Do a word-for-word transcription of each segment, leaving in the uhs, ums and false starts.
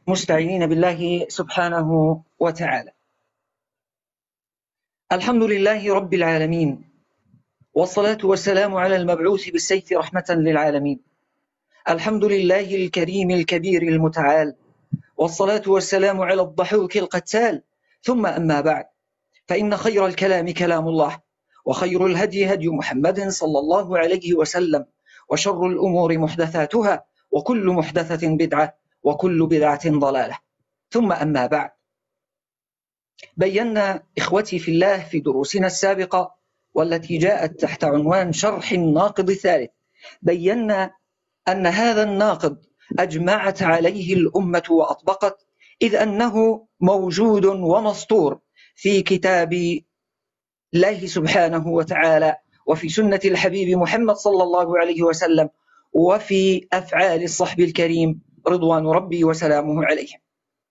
مستعينين بالله سبحانه وتعالى. الحمد لله رب العالمين، والصلاة والسلام على المبعوث بالسيف رحمة للعالمين. الحمد لله الكريم الكبير المتعال، والصلاة والسلام على الضحوك القتال. ثم أما بعد، فإن خير الكلام كلام الله، وخير الهدي هدي محمد صلى الله عليه وسلم، وشر الأمور محدثاتها، وكل محدثة بدعة، وكل بدعة ضلالة. ثم أما بعد، بينا إخوتي في الله في دروسنا السابقة والتي جاءت تحت عنوان شرح الناقض الثالث، بينا أن هذا الناقض أجمعت عليه الأمة وأطبقت، إذ أنه موجود ومسطور في كتاب الله سبحانه وتعالى، وفي سنة الحبيب محمد صلى الله عليه وسلم، وفي أفعال الصحب الكريم رضوان ربي وسلامه عليهم.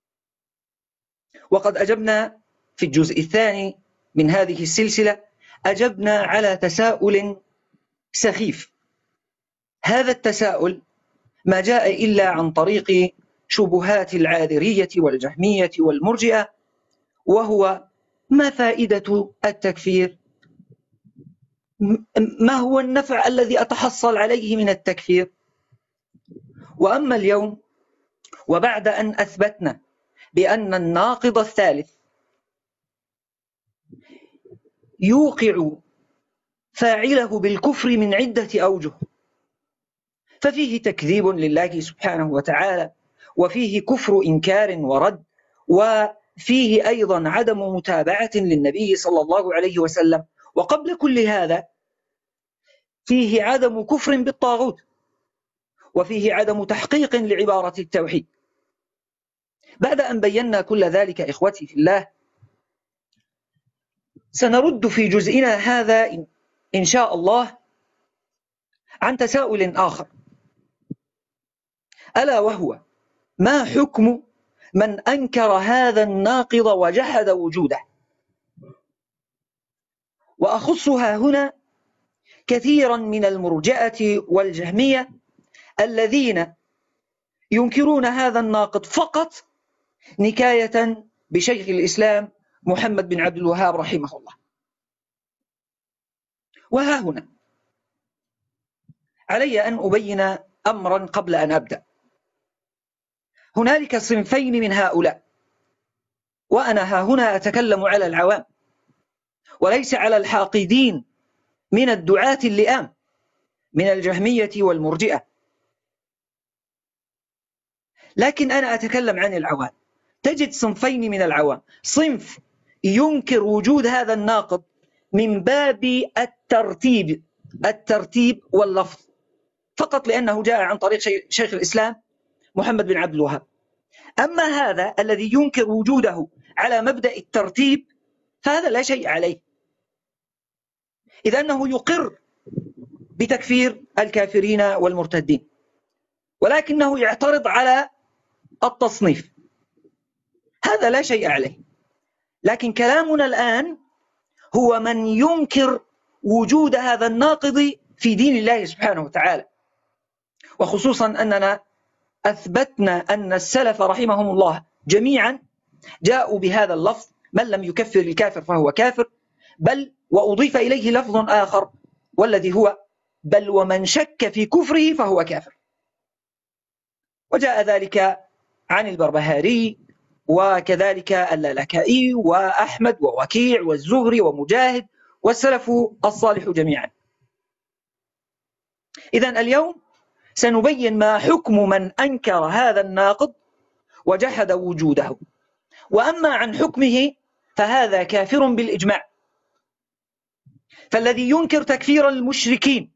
وقد أجبنا في الجزء الثاني من هذه السلسلة، أجبنا على تساؤل سخيف. هذا التساؤل ما جاء إلا عن طريق شبهات العاذرية والجهمية والمرجئة، وهو: ما فائدة التكفير؟ ما هو النفع الذي أتحصل عليه من التكفير؟ وأما اليوم، وبعد أن أثبتنا بأن الناقض الثالث يوقع فاعله بالكفر من عدة أوجه، ففيه تكذيب لله سبحانه وتعالى، وفيه كفر إنكار ورد، وفيه أيضا عدم متابعة للنبي صلى الله عليه وسلم، وقبل كل هذا فيه عدم كفر بالطاغوت، وفيه عدم تحقيق لعبارة التوحيد. بعد أن بينا كل ذلك إخوتي في الله، سنرد في جزئنا هذا إن شاء الله عن تساؤل آخر، ألا وهو: ما حكم من أنكر هذا الناقض وجحد وجوده؟ وأخصها هنا كثيرا من المرجئة والجهمية الذين ينكرون هذا الناقض فقط نكاية بشيخ الإسلام محمد بن عبد الوهاب رحمه الله. وها هنا علي أن أبين أمرا قبل أن أبدأ. هنالك صنفين من هؤلاء، وأنا ها هنا أتكلم على العوام وليس على الحاقدين من الدعاة اللئام من الجهمية والمرجئة، لكن أنا أتكلم عن العوام. تجد صنفين من العوام: صنف ينكر وجود هذا الناقض من باب الترتيب الترتيب واللفظ فقط، لأنه جاء عن طريق شيخ الإسلام محمد بن عبد الوهاب. أما هذا الذي ينكر وجوده على مبدأ الترتيب فهذا لا شيء عليه، إذ أنه يقر بتكفير الكافرين والمرتدين، ولكنه يعترض على التصنيف، هذا لا شيء عليه. لكن كلامنا الآن هو من ينكر وجود هذا الناقض في دين الله سبحانه وتعالى، وخصوصا أننا أثبتنا أن السلف رحمهم الله جميعا جاءوا بهذا اللفظ: من لم يكفر الكافر فهو كافر، بل وأضيف إليه لفظ آخر والذي هو: بل ومن شك في كفره فهو كافر. وجاء ذلك عن البربهاري، وكذلك اللالكائي، وأحمد، ووكيع، والزهري، ومجاهد، والسلف الصالح جميعا. إذن اليوم سنبين ما حكم من أنكر هذا الناقض وجحد وجوده. وأما عن حكمه فهذا كافر بالإجماع. فالذي ينكر تكفير المشركين،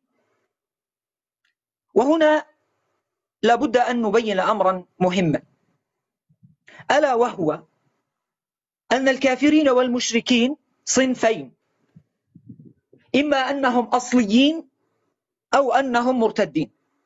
وهنا لابد أن نبين أمرا مهما، ألا وهو أن الكافرين والمشركين صنفين: إما أنهم أصليين أو أنهم مرتدين.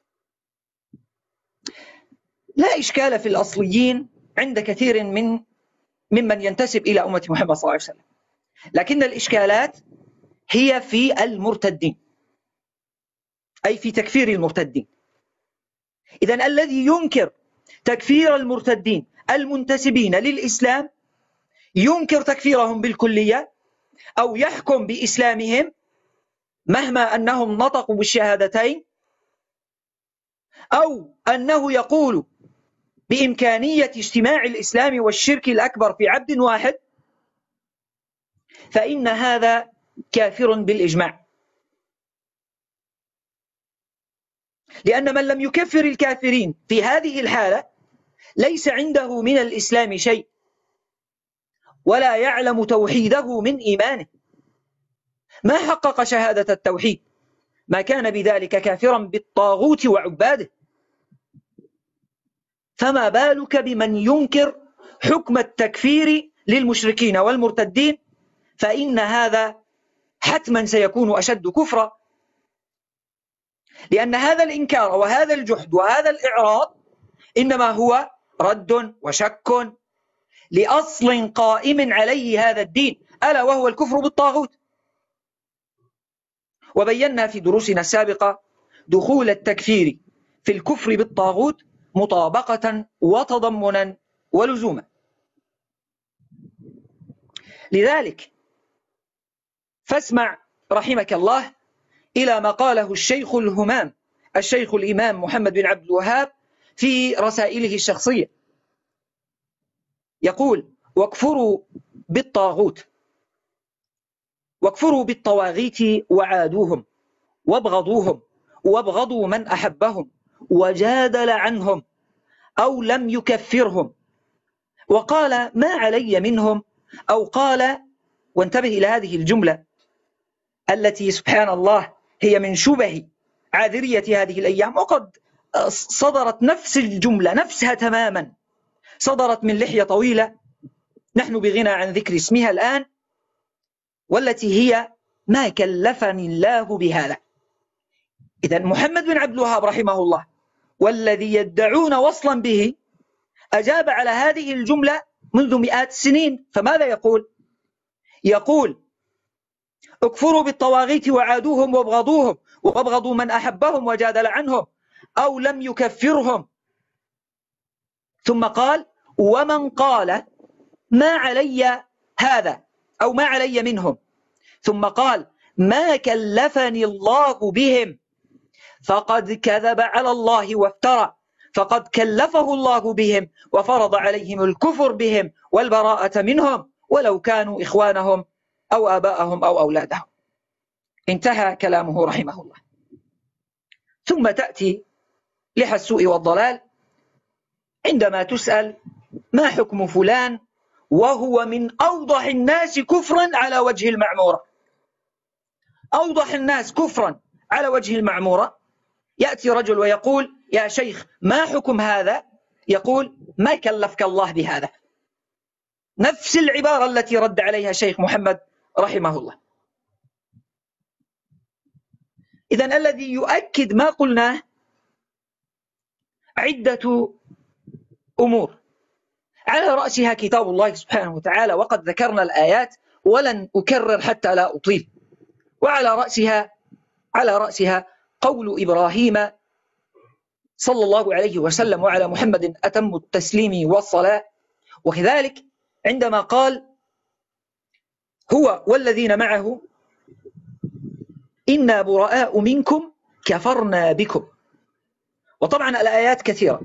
لا إشكال في الأصليين عند كثير من ممن ينتسب إلى أمة محمد صلى الله عليه وسلم، لكن الإشكالات هي في المرتدين، أي في تكفير المرتدين. إذن الذي ينكر تكفير المرتدين المنتسبين للإسلام ينكر تكفيرهم بالكلية أو يحكم بإسلامهم مهما أنهم نطقوا بالشهادتين، أو أنه يقول بإمكانية اجتماع الإسلام والشرك الأكبر في عبد واحد، فإن هذا كافر بالإجماع. لأن من لم يكفر الكافرين في هذه الحالة ليس عنده من الإسلام شيء، ولا يعلم توحيده من إيمانه، ما حقق شهادة التوحيد، ما كان بذلك كافرا بالطاغوت وعباده. فما بالك بمن ينكر حكم التكفير للمشركين والمرتدين، فإن هذا حتما سيكون أشد كفرا، لأن هذا الإنكار وهذا الجحد وهذا الإعراض إنما هو رد وشك لأصل قائم عليه هذا الدين، ألا وهو الكفر بالطاغوت. وبينا في دروسنا السابقة دخول التكفير في الكفر بالطاغوت مطابقة وتضمنا ولزوما. لذلك فاسمع رحمك الله إلى ما قاله الشيخ الهمام الشيخ الإمام محمد بن عبد الوهاب في رسائله الشخصية، يقول: واكفروا بالطاغوت واكفروا بالطواغيت وعادوهم وابغضوهم وابغضوا من أحبهم وجادل عنهم أو لم يكفرهم وقال ما علي منهم، أو قال، وانتبه إلى هذه الجملة التي سبحان الله هي من شبه عاذرية هذه الأيام، وقد صدرت نفس الجملة نفسها تماما، صدرت من لحية طويلة نحن بغنى عن ذكر اسمها الآن، والتي هي ما كلفني الله بهذا. إذن محمد بن عبد الوهاب رحمه الله والذي يدعون وصلا به أجاب على هذه الجملة منذ مئات السنين، فماذا يقول؟ يقول: اكفروا بالطواغيت وعادوهم وابغضوهم وابغضوا من أحبهم وجادل عنهم أو لم يكفرهم، ثم قال: ومن قال ما علي هذا أو ما علي منهم، ثم قال: ما كلفني الله بهم فقد كذب على الله وافترى، فقد كلفه الله بهم وفرض عليهم الكفر بهم والبراءة منهم ولو كانوا إخوانهم أو آباءهم أو أولادهم. انتهى كلامه رحمه الله. ثم تأتي لحى السوء والضلال عندما تسأل ما حكم فلان وهو من أوضح الناس كفرا على وجه المعمورة، أوضح الناس كفرا على وجه المعمورة، يأتي رجل ويقول: يا شيخ ما حكم هذا؟ يقول: ما كلفك الله بهذا. نفس العبارة التي رد عليها شيخ محمد رحمه الله. إذن الذي يؤكد ما قلناه عدة أمور، على رأسها كتاب الله سبحانه وتعالى، وقد ذكرنا الآيات ولن أكرر حتى لا أطيل، وعلى رأسها على رأسها قول إبراهيم صلى الله عليه وسلم وعلى محمد أتم التسليم والصلاة، وكذلك عندما قال هو والذين معه إنا براء منكم كفرنا بكم. وطبعا الآيات كثيرة،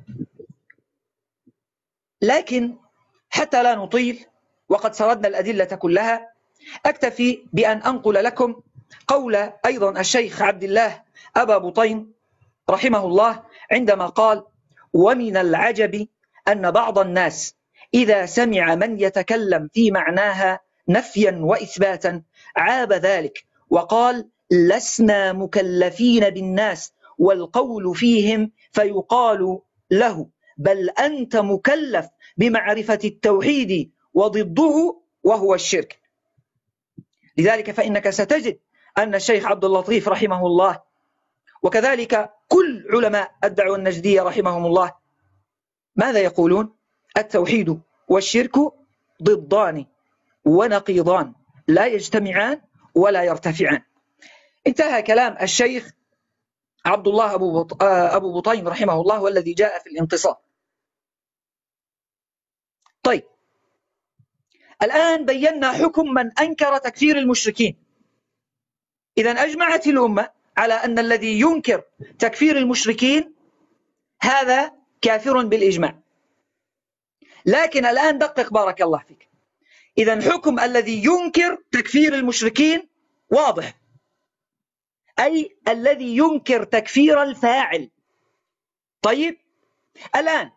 لكن حتى لا نطيل وقد سردنا الأدلة كلها، أكتفي بأن أنقل لكم قول أيضا الشيخ عبد الله أبا بطين رحمه الله عندما قال: ومن العجب أن بعض الناس إذا سمع من يتكلم في معناها نفيا وإثباتا عاب ذلك وقال: لسنا مكلفين بالناس والقول فيهم، فيقال له: بل أنت مكلف بمعرفة التوحيد وضده وهو الشرك. لذلك فإنك ستجد أن الشيخ عبد اللطيف رحمه الله وكذلك كل علماء الدعوة النجدية رحمهم الله ماذا يقولون؟ التوحيد والشرك ضدان ونقيضان لا يجتمعان ولا يرتفعان. انتهى كلام الشيخ عبد الله أبو بطين رحمه الله والذي جاء في الانتصار. طيب الآن بينا حكم من أنكر تكفير المشركين. إذن أجمعت الأمة على أن الذي ينكر تكفير المشركين هذا كافر بالإجماع. لكن الآن دقق بارك الله فيك، إذن حكم الذي ينكر تكفير المشركين واضح، أي الذي ينكر تكفير الفاعل. طيب الآن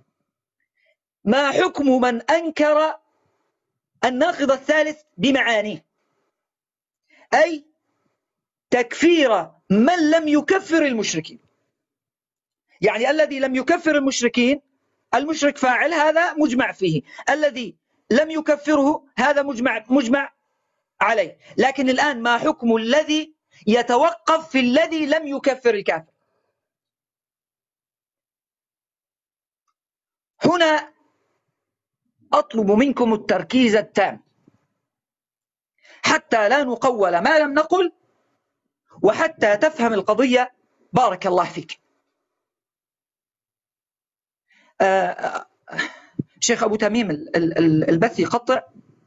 ما حكم من أنكر الناقض الثالث بمعانيه، أي تكفير من لم يكفر المشركين؟ يعني الذي لم يكفر المشركين، المشرك فاعل هذا مجمع فيه، الذي لم يكفره هذا مجمع مجمع عليه. لكن الآن ما حكم الذي يتوقف في الذي لم يكفر الكافر؟ هنا أطلب منكم التركيز التام حتى لا نقول ما لم نقل، وحتى تفهم القضية بارك الله فيك. آه شيخ أبو تميم البث يقطع.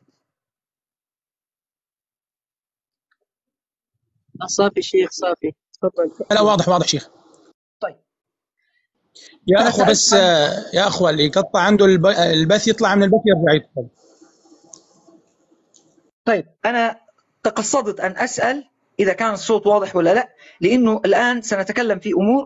صافي شيخ صافي تفضل. لا واضح واضح شيخ. طيب يا أخوة بس يا أخوة اللي يقطع عنده البث يطلع من البث يرجع يدخل. طيب أنا تقصدت أن أسأل إذا كان الصوت واضح ولا لا، لأنه الآن سنتكلم في أمور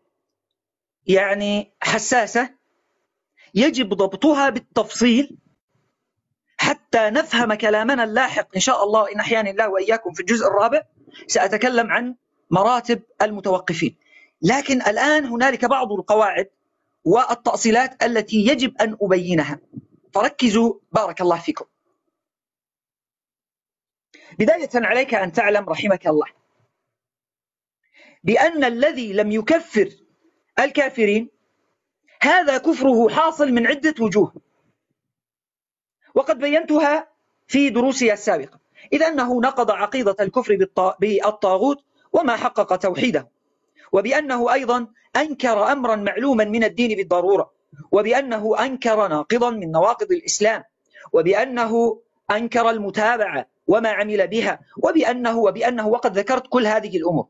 يعني حساسة يجب ضبطها بالتفصيل حتى نفهم كلامنا اللاحق إن شاء الله إن أحياني الله وإياكم. في الجزء الرابع سأتكلم عن مراتب المتوقفين، لكن الآن هنالك بعض القواعد والتأصيلات التي يجب أن أبينها، فركزوا بارك الله فيكم. بداية عليك أن تعلم رحمك الله بأن الذي لم يكفر الكافرين هذا كفره حاصل من عدة وجوه، وقد بينتها في دروسي السابقة، إذ أنه نقض عقيدة الكفر بالطاغوت وما حقق توحيده، وبأنه أيضا أنكر أمرا معلوما من الدين بالضرورة، وبأنه أنكر ناقضا من نواقض الإسلام، وبأنه أنكر المتابعة وما عمل بها، وبأنه وبأنه وقد ذكرت كل هذه الأمور.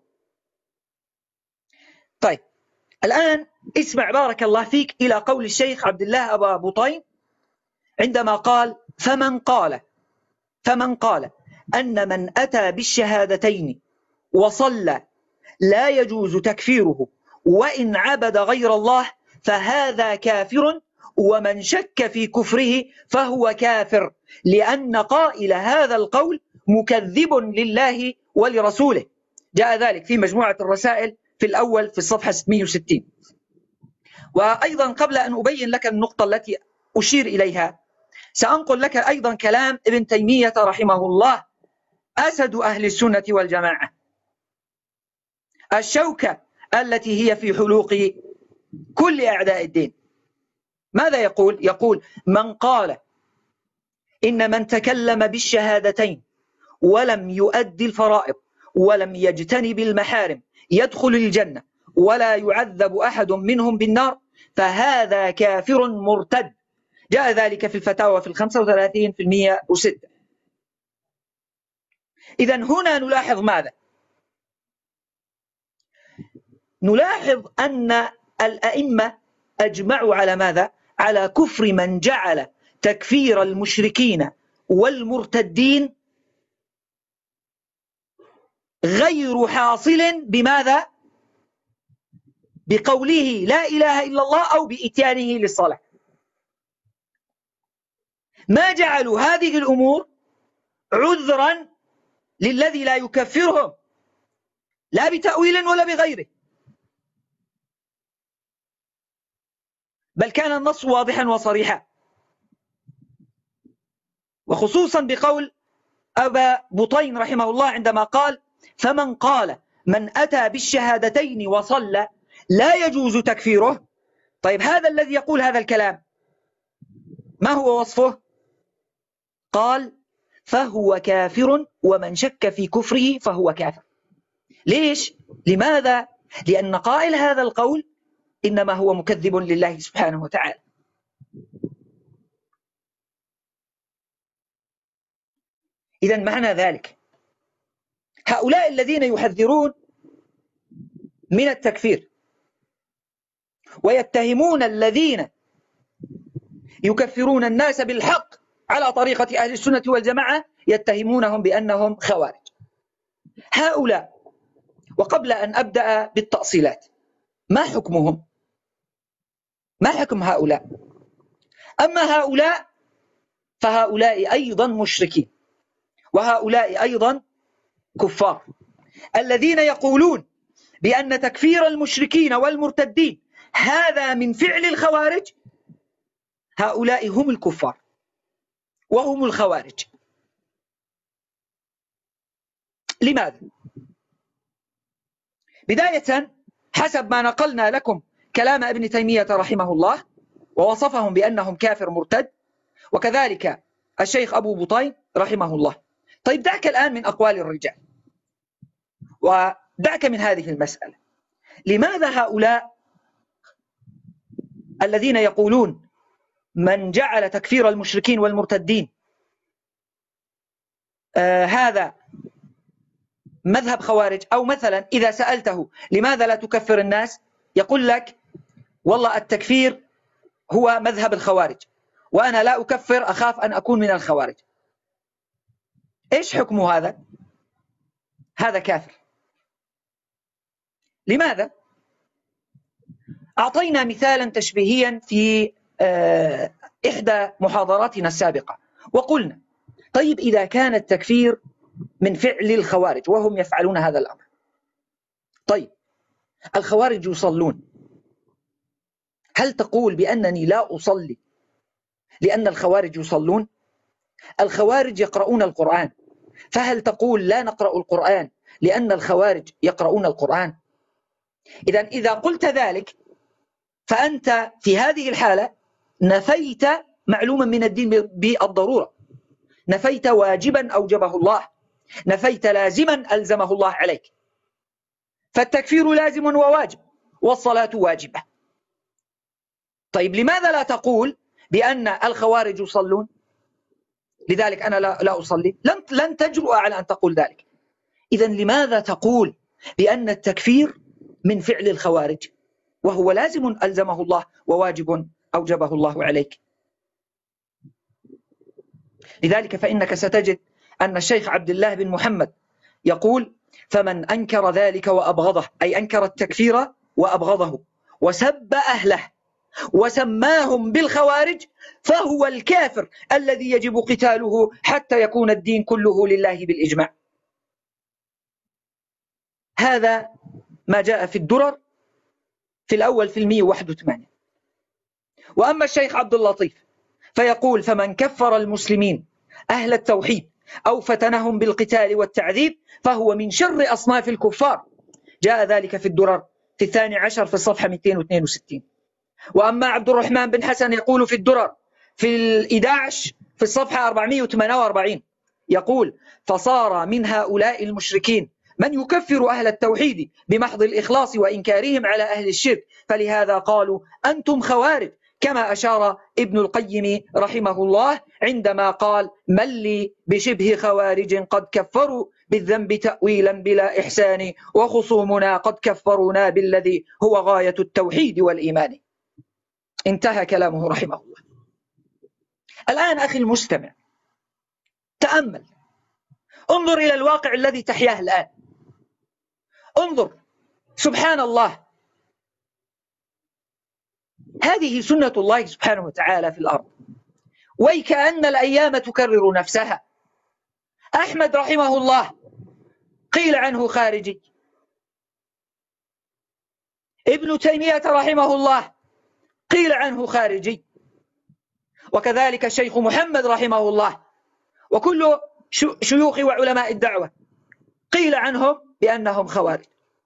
طيب الآن اسمع بارك الله فيك إلى قول الشيخ عبد الله أبا بطين عندما قال فمن قال فمن قال أن من أتى بالشهادتين وصلى لا يجوز تكفيره وإن عبد غير الله فهذا كافر، ومن شك في كفره فهو كافر، لأن قائل هذا القول مكذب لله ولرسوله. جاء ذلك في مجموعة الرسائل في الأول في الصفحة ستمئة وستين. وأيضا قبل أن أبين لك النقطة التي أشير إليها سأنقل لك أيضا كلام ابن تيمية رحمه الله، أسد أهل السنة والجماعة، الشوكة التي هي في حلوق كل أعداء الدين. ماذا يقول؟ يقول من قال إن من تكلم بالشهادتين ولم يؤدي الفرائض ولم يجتنب المحارم يدخل الجنة ولا يعذب أحد منهم بالنار فهذا كافر مرتد. جاء ذلك في الفتاوى في الخمسة وثلاثين في المئة وستة. إذن هنا نلاحظ ماذا؟ نلاحظ أن الأئمة أجمعوا على ماذا؟ على كفر من جعل تكفير المشركين والمرتدين غير حاصل بماذا؟ بقوله لا إله إلا الله أو بإتيانه للصلاة. ما جعلوا هذه الأمور عذرا للذي لا يكفرهم لا بتأويل ولا بغيره، بل كان النص واضحا وصريحا، وخصوصا بقول أبا بطين رحمه الله عندما قال فمن قال من أتى بالشهادتين وصلى لا يجوز تكفيره. طيب هذا الذي يقول هذا الكلام ما هو وصفه؟ قال فهو كافر ومن شك في كفره فهو كافر. ليش؟ لماذا؟ لأن قائل هذا القول إنما هو مكذب لله سبحانه وتعالى. إذن معنى ذلك هؤلاء الذين يحذرون من التكفير ويتهمون الذين يكفرون الناس بالحق على طريقة أهل السنة والجماعة يتهمونهم بأنهم خوارج. هؤلاء، وقبل أن أبدأ بالتأصيلات، ما حكمهم؟ ما حكم هؤلاء؟ أما هؤلاء فهؤلاء أيضا مشركين، وهؤلاء أيضا كفار، الذين يقولون بأن تكفير المشركين والمرتدين هذا من فعل الخوارج. هؤلاء هم الكفار وهم الخوارج. لماذا؟ بداية، حسب ما نقلنا لكم كلام ابن تيمية رحمه الله ووصفهم بأنهم كافر مرتد، وكذلك الشيخ أبو بطين رحمه الله. طيب دعك الآن من أقوال الرجال ودعك من هذه المسألة. لماذا هؤلاء الذين يقولون من جعل تكفير المشركين والمرتدين آه هذا مذهب خوارج، أو مثلا إذا سألته لماذا لا تكفر الناس يقول لك والله التكفير هو مذهب الخوارج وأنا لا أكفر أخاف أن أكون من الخوارج. إيش حكم هذا؟ هذا كافر. لماذا؟ أعطينا مثالا تشبيهيا في إحدى محاضراتنا السابقة وقلنا طيب إذا كان التكفير من فعل الخوارج وهم يفعلون هذا الأمر، طيب الخوارج يصلون، هل تقول بأنني لا أصلي لأن الخوارج يصلون؟ الخوارج يقرؤون القرآن، فهل تقول لا نقرأ القرآن لأن الخوارج يقرؤون القرآن؟ إذن إذا قلت ذلك فأنت في هذه الحالة نفيت معلوما من الدين بالضرورة، نفيت واجبا أوجبه الله، نفيت لازما ألزمه الله عليك. فالتكفير لازم وواجب والصلاة واجبة. طيب لماذا لا تقول بأن الخوارج يصلون لذلك أنا لا, لا أصلي؟ لن, لن تجرؤ على أن تقول ذلك. إذن لماذا تقول بأن التكفير من فعل الخوارج وهو لازم ألزمه الله وواجب أوجبه الله عليك؟ لذلك فإنك ستجد أن الشيخ عبد الله بن محمد يقول فمن أنكر ذلك وأبغضه، أي أنكر التكفير وأبغضه وسب أهله وسماهم بالخوارج فهو الكافر الذي يجب قتاله حتى يكون الدين كله لله بالإجماع. هذا ما جاء في الدرر في الأول في المئة وواحد وثمانين. وأما الشيخ عبد اللطيف فيقول فمن كفر المسلمين أهل التوحيد أو فتنهم بالقتال والتعذيب فهو من شر أصناف الكفار، جاء ذلك في الدرر في الثاني عشر في الصفحة مئتين واثنين وستين. وأما عبد الرحمن بن حسن يقول في الدرر في الإداعش في الصفحة أربعمئة وثمانية وأربعين يقول فصار من هؤلاء المشركين من يكفر أهل التوحيد بمحض الإخلاص وإنكارهم على أهل الشرك، فلهذا قالوا أنتم خوارج، كما أشار ابن القيم رحمه الله عندما قال من لي بشبه خوارج قد كفروا بالذنب تأويلا بلا إحسان، وخصومنا قد كفرونا بالذي هو غاية التوحيد والإيمان. انتهى كلامه رحمه الله. الآن أخي المستمع تأمل، انظر إلى الواقع الذي تحياه الآن، انظر سبحان الله، هذه سنة الله سبحانه وتعالى في الأرض ويكأن الأيام تكرر نفسها. أحمد رحمه الله قيل عنه خارجي، ابن تيمية رحمه الله قيل عنه خارجي، وكذلك الشيخ محمد رحمه الله وكل شيوخ وعلماء الدعوة قيل عنهم بأنهم خوارج.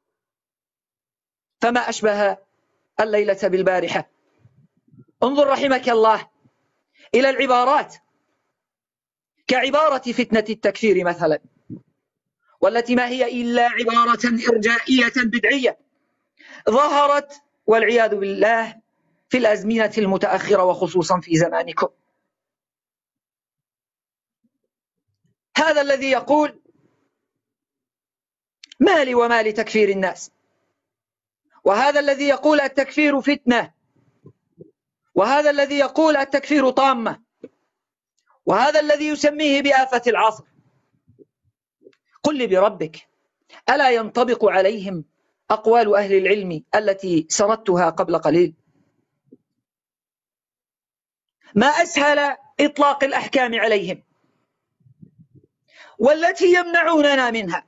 فما أشبه الليلة بالبارحة. انظر رحمك الله إلى العبارات كعبارة فتنة التكفير مثلا، والتي ما هي إلا عبارة إرجائية بدعية ظهرت والعياذ بالله في الأزمنة المتأخرة وخصوصا في زمانكم. هذا الذي يقول مالي ومال تكفير الناس، وهذا الذي يقول التكفير فتنة، وهذا الذي يقول التكفير طامة، وهذا الذي يسميه بآفة العصر. قل لي بربك، ألا ينطبق عليهم أقوال أهل العلم التي سردتها قبل قليل؟ ما أسهل إطلاق الأحكام عليهم، والتي يمنعوننا منها،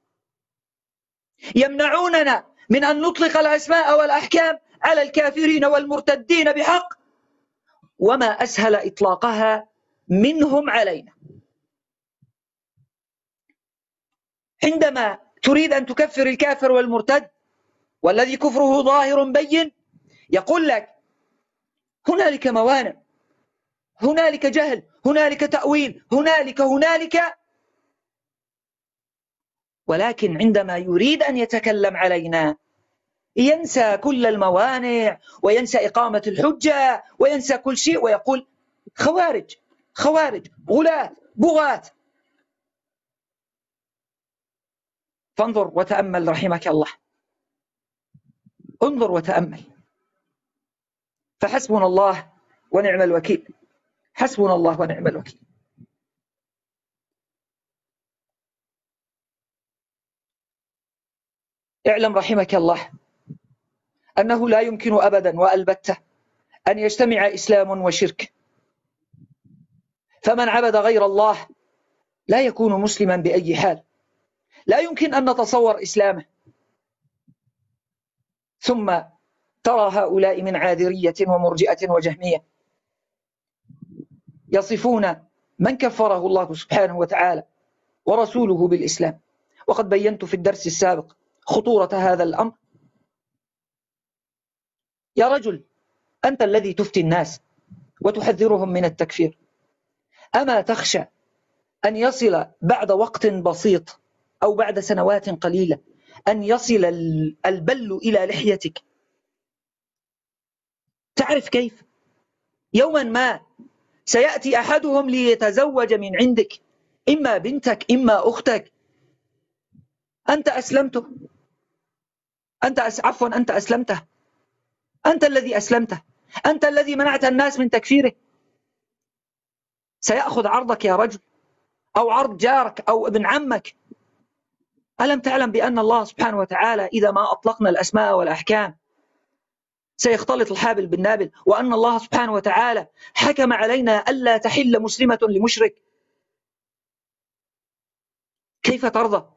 يمنعوننا من أن نطلق الأسماء والأحكام على الكافرين والمرتدين بحق، وما أسهل إطلاقها منهم علينا. عندما تريد أن تكفر الكافر والمرتد والذي كفره ظاهر بين، يقول لك هنالك موانع، هنالك جهل، هنالك تأويل، هنالك هنالك ولكن عندما يريد أن يتكلم علينا ينسى كل الموانع، وينسى إقامة الحجة، وينسى كل شيء، ويقول خوارج خوارج غلاة بغاة. فانظر وتأمل رحمك الله، انظر وتأمل. فحسبنا الله ونعم الوكيل، حسبنا الله ونعم الوكيل. اعلم رحمك الله أنه لا يمكن أبدا وألبته أن يجتمع إسلام وشرك، فمن عبد غير الله لا يكون مسلما بأي حال. لا يمكن أن نتصور إسلامه. ثم ترى هؤلاء من عاذرية ومرجئة وجهمية يصفون من كفره الله سبحانه وتعالى ورسوله بالإسلام، وقد بينت في الدرس السابق خطورة هذا الأمر. يا رجل، أنت الذي تفتي الناس وتحذرهم من التكفير، أما تخشى أن يصل بعد وقت بسيط أو بعد سنوات قليلة أن يصل البل إلى لحيتك؟ تعرف كيف؟ يوما ما سيأتي أحدهم ليتزوج من عندك، إما بنتك إما أختك، أنت أسلمته، أنت أس... عفوا أنت أسلمته، أنت الذي أسلمته، أنت الذي منعت الناس من تكفيره. سيأخذ عرضك يا رجل، أو عرض جارك أو ابن عمك. ألم تعلم بأن الله سبحانه وتعالى إذا ما أطلقنا الأسماء والأحكام سيختلط الحابل بالنابل، وأن الله سبحانه وتعالى حكم علينا ألا تحل مسلمة لمشرك؟ كيف ترضى؟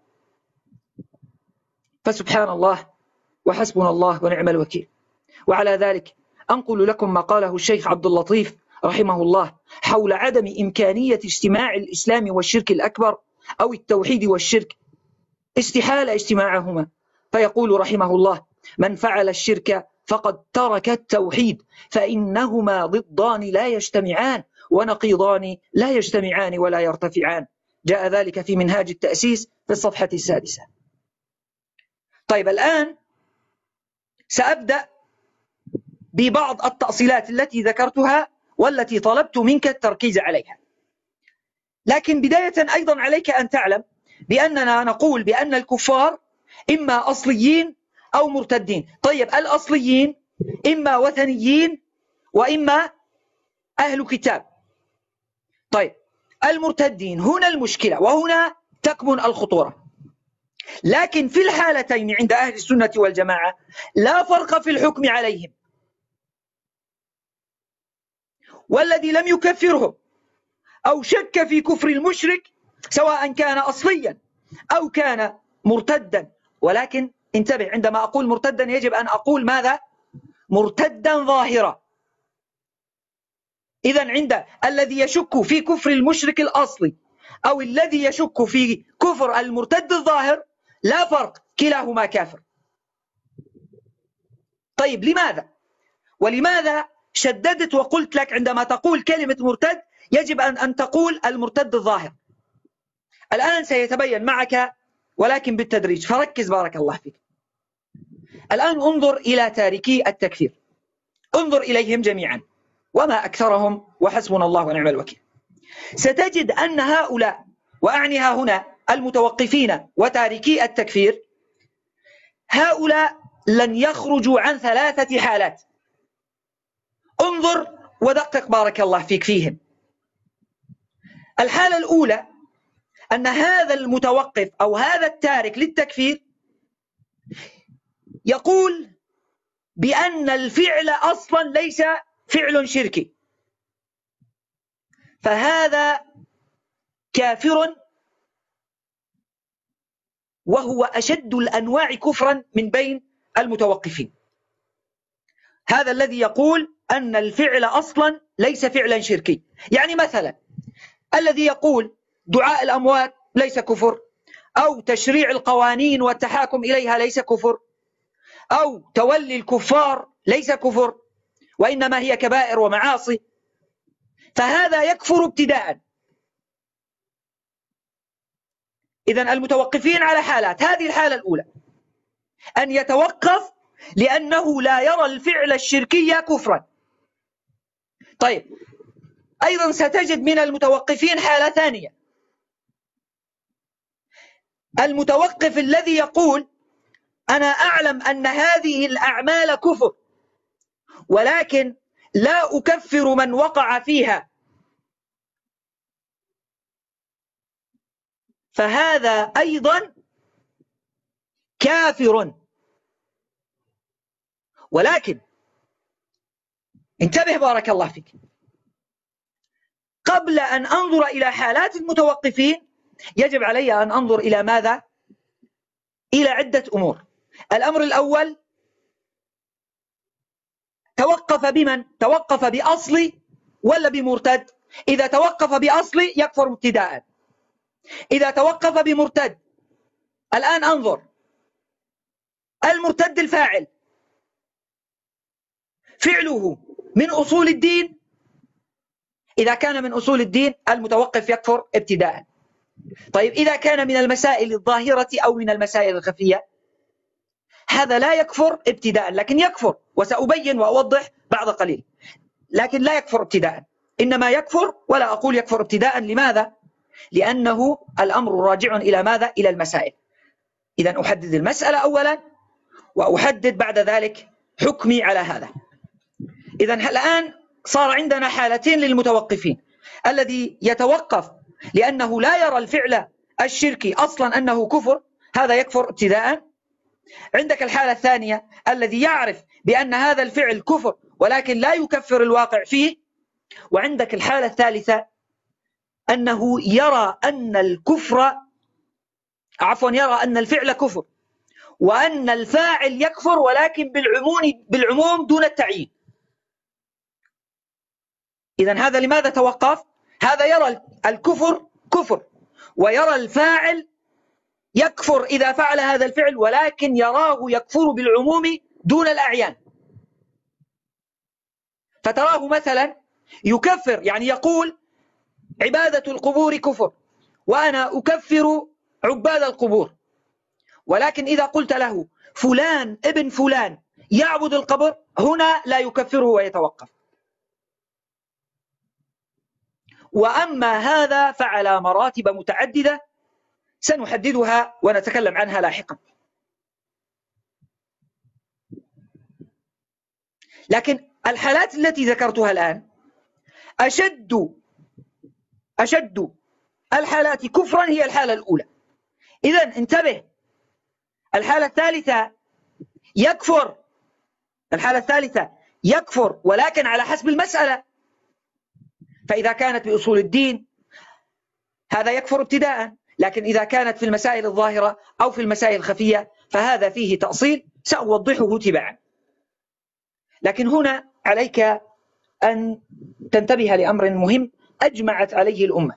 فسبحان الله وحسبنا الله ونعم الوكيل. وعلى ذلك أنقل لكم ما قاله الشيخ عبد اللطيف رحمه الله حول عدم إمكانية اجتماع الإسلام والشرك الأكبر أو التوحيد والشرك، استحال اجتماعهما. فيقول رحمه الله: من فعل الشرك فقد ترك التوحيد، فإنهما ضدان لا يجتمعان، ونقيضان لا يجتمعان ولا يرتفعان. جاء ذلك في منهاج التأسيس في الصفحة السادسة. طيب، الآن سأبدأ ببعض التأصيلات التي ذكرتها والتي طلبت منك التركيز عليها. لكن بداية أيضا عليك أن تعلم بأننا نقول بأن الكفار إما أصليين أو مرتدين. طيب، الأصليين إما وثنيين وإما أهل كتاب. طيب، المرتدين هنا المشكلة، وهنا تكمن الخطورة. لكن في الحالتين عند أهل السنة والجماعة لا فرق في الحكم عليهم. والذي لم يكفرهم أو شك في كفر المشرك سواء كان أصليا أو كان مرتدا، ولكن انتبه، عندما أقول مرتدا يجب أن أقول ماذا؟ مرتدا ظاهرا. إذن عند الذي يشك في كفر المشرك الأصلي أو الذي يشك في كفر المرتد الظاهر لا فرق، كلاهما كافر. طيب، لماذا؟ ولماذا شددت وقلت لك عندما تقول كلمة مرتد يجب أن أن تقول المرتد الظاهر؟ الآن سيتبين معك، ولكن بالتدريج، فركز بارك الله فيك. الآن انظر إلى تاركي التكفير، انظر إليهم جميعا وما أكثرهم، وحسبنا الله ونعم الوكيل. ستجد أن هؤلاء وأعنيها هنا المتوقفين وتاركي التكفير، هؤلاء لن يخرجوا عن ثلاثة حالات. انظر ودقق بارك الله فيك فيهم. الحالة الأولى أن هذا المتوقف أو هذا التارك للتكفير يقول بأن الفعل أصلا ليس فعل شركي، فهذا كافر، وهو أشد الأنواع كفرا من بين المتوقفين. هذا الذي يقول أن الفعل أصلا ليس فعلا شركي. يعني مثلا الذي يقول دعاء الأموات ليس كفر، أو تشريع القوانين والتحاكم إليها ليس كفر، أو تولي الكفار ليس كفر، وإنما هي كبائر ومعاصي، فهذا يكفر ابتداء. إذن المتوقفين على حالات. هذه الحالة الأولى أن يتوقف لأنه لا يرى الفعل الشركي كفرا. طيب، أيضا ستجد من المتوقفين حالة ثانية، المتوقف الذي يقول أنا أعلم أن هذه الأعمال كفر، ولكن لا أكفر من وقع فيها، فهذا أيضا كافر. ولكن انتبه بارك الله فيك، قبل أن أنظر إلى حالات المتوقفين يجب علي أن أنظر إلى ماذا؟ إلى عدة أمور. الأمر الأول، توقف بمن؟ توقف بأصلي ولا بمرتد؟ إذا توقف بأصلي يكفر ابتداء. إذا توقف بمرتد، الآن أنظر، المرتد الفاعل فعله من أصول الدين؟ إذا كان من أصول الدين المتوقف يكفر ابتداء. طيب، إذا كان من المسائل الظاهرة أو من المسائل الخفية، هذا لا يكفر ابتداء، لكن يكفر، وسأبين وأوضح بعد قليل، لكن لا يكفر ابتداء، إنما يكفر، ولا أقول يكفر ابتداء. لماذا؟ لأنه الأمر راجع إلى ماذا؟ إلى المسائل. إذن أحدد المسألة أولا، وأحدد بعد ذلك حكمي على هذا. إذن الآن صار عندنا حالتين للمتوقفين: الذي يتوقف لأنه لا يرى الفعل الشركي أصلا أنه كفر، هذا يكفر ابتداء. عندك الحالة الثانية، الذي يعرف بأن هذا الفعل كفر ولكن لا يكفر الواقع فيه. وعندك الحالة الثالثة، أنه يرى أن الكفر عفوا يرى أن الفعل كفر وأن الفاعل يكفر، ولكن بالعموم بالعموم دون التعيين. إذن هذا لماذا توقف؟ هذا يرى الكفر كفر، ويرى الفاعل يكفر إذا فعل هذا الفعل، ولكن يراه يكفر بالعموم دون الأعيان. فتراه مثلا يكفر، يعني يقول عبادة القبور كفر، وأنا أكفر عباد القبور، ولكن إذا قلت له فلان ابن فلان يعبد القبر، هنا لا يكفره ويتوقف. وأما هذا فعلى مراتب متعددة سنحددها ونتكلم عنها لاحقا. لكن الحالات التي ذكرتها الآن أشد أشد الحالات كفرا هي الحالة الأولى. إذن انتبه، الحالة الثالثة يكفر، الحالة الثالثة يكفر ولكن على حسب المسألة. فإذا كانت بأصول الدين هذا يكفر ابتداء، لكن إذا كانت في المسائل الظاهرة أو في المسائل الخفية فهذا فيه تأصيل سأوضحه تبعا. لكن هنا عليك أن تنتبه لأمر مهم أجمعت عليه الأمة.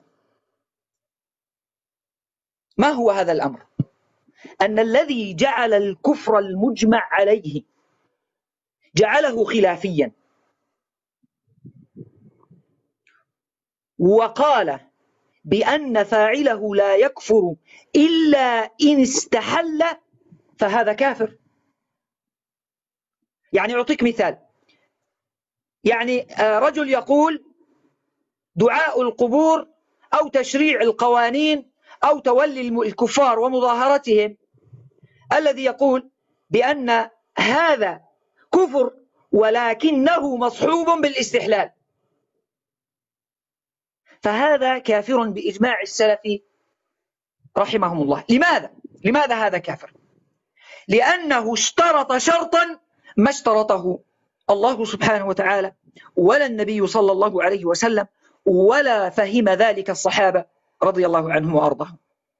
ما هو هذا الأمر؟ أن الذي جعل الكفر المجمع عليه جعله خلافيا، وقال بأن فاعله لا يكفر إلا إن استحل، فهذا كافر. يعني أعطيك مثال، يعني رجل يقول دعاء القبور أو تشريع القوانين أو تولي الكفار ومظاهرتهم الذي يقول بأن هذا كفر ولكنه مصحوب بالاستحلال، فهذا كافر بإجماع السلف رحمهم الله. لماذا؟ لماذا هذا كافر؟ لأنه اشترط شرطا ما اشترطه الله سبحانه وتعالى ولا النبي صلى الله عليه وسلم ولا فهم ذلك الصحابة رضي الله عنهم وأرضاهم.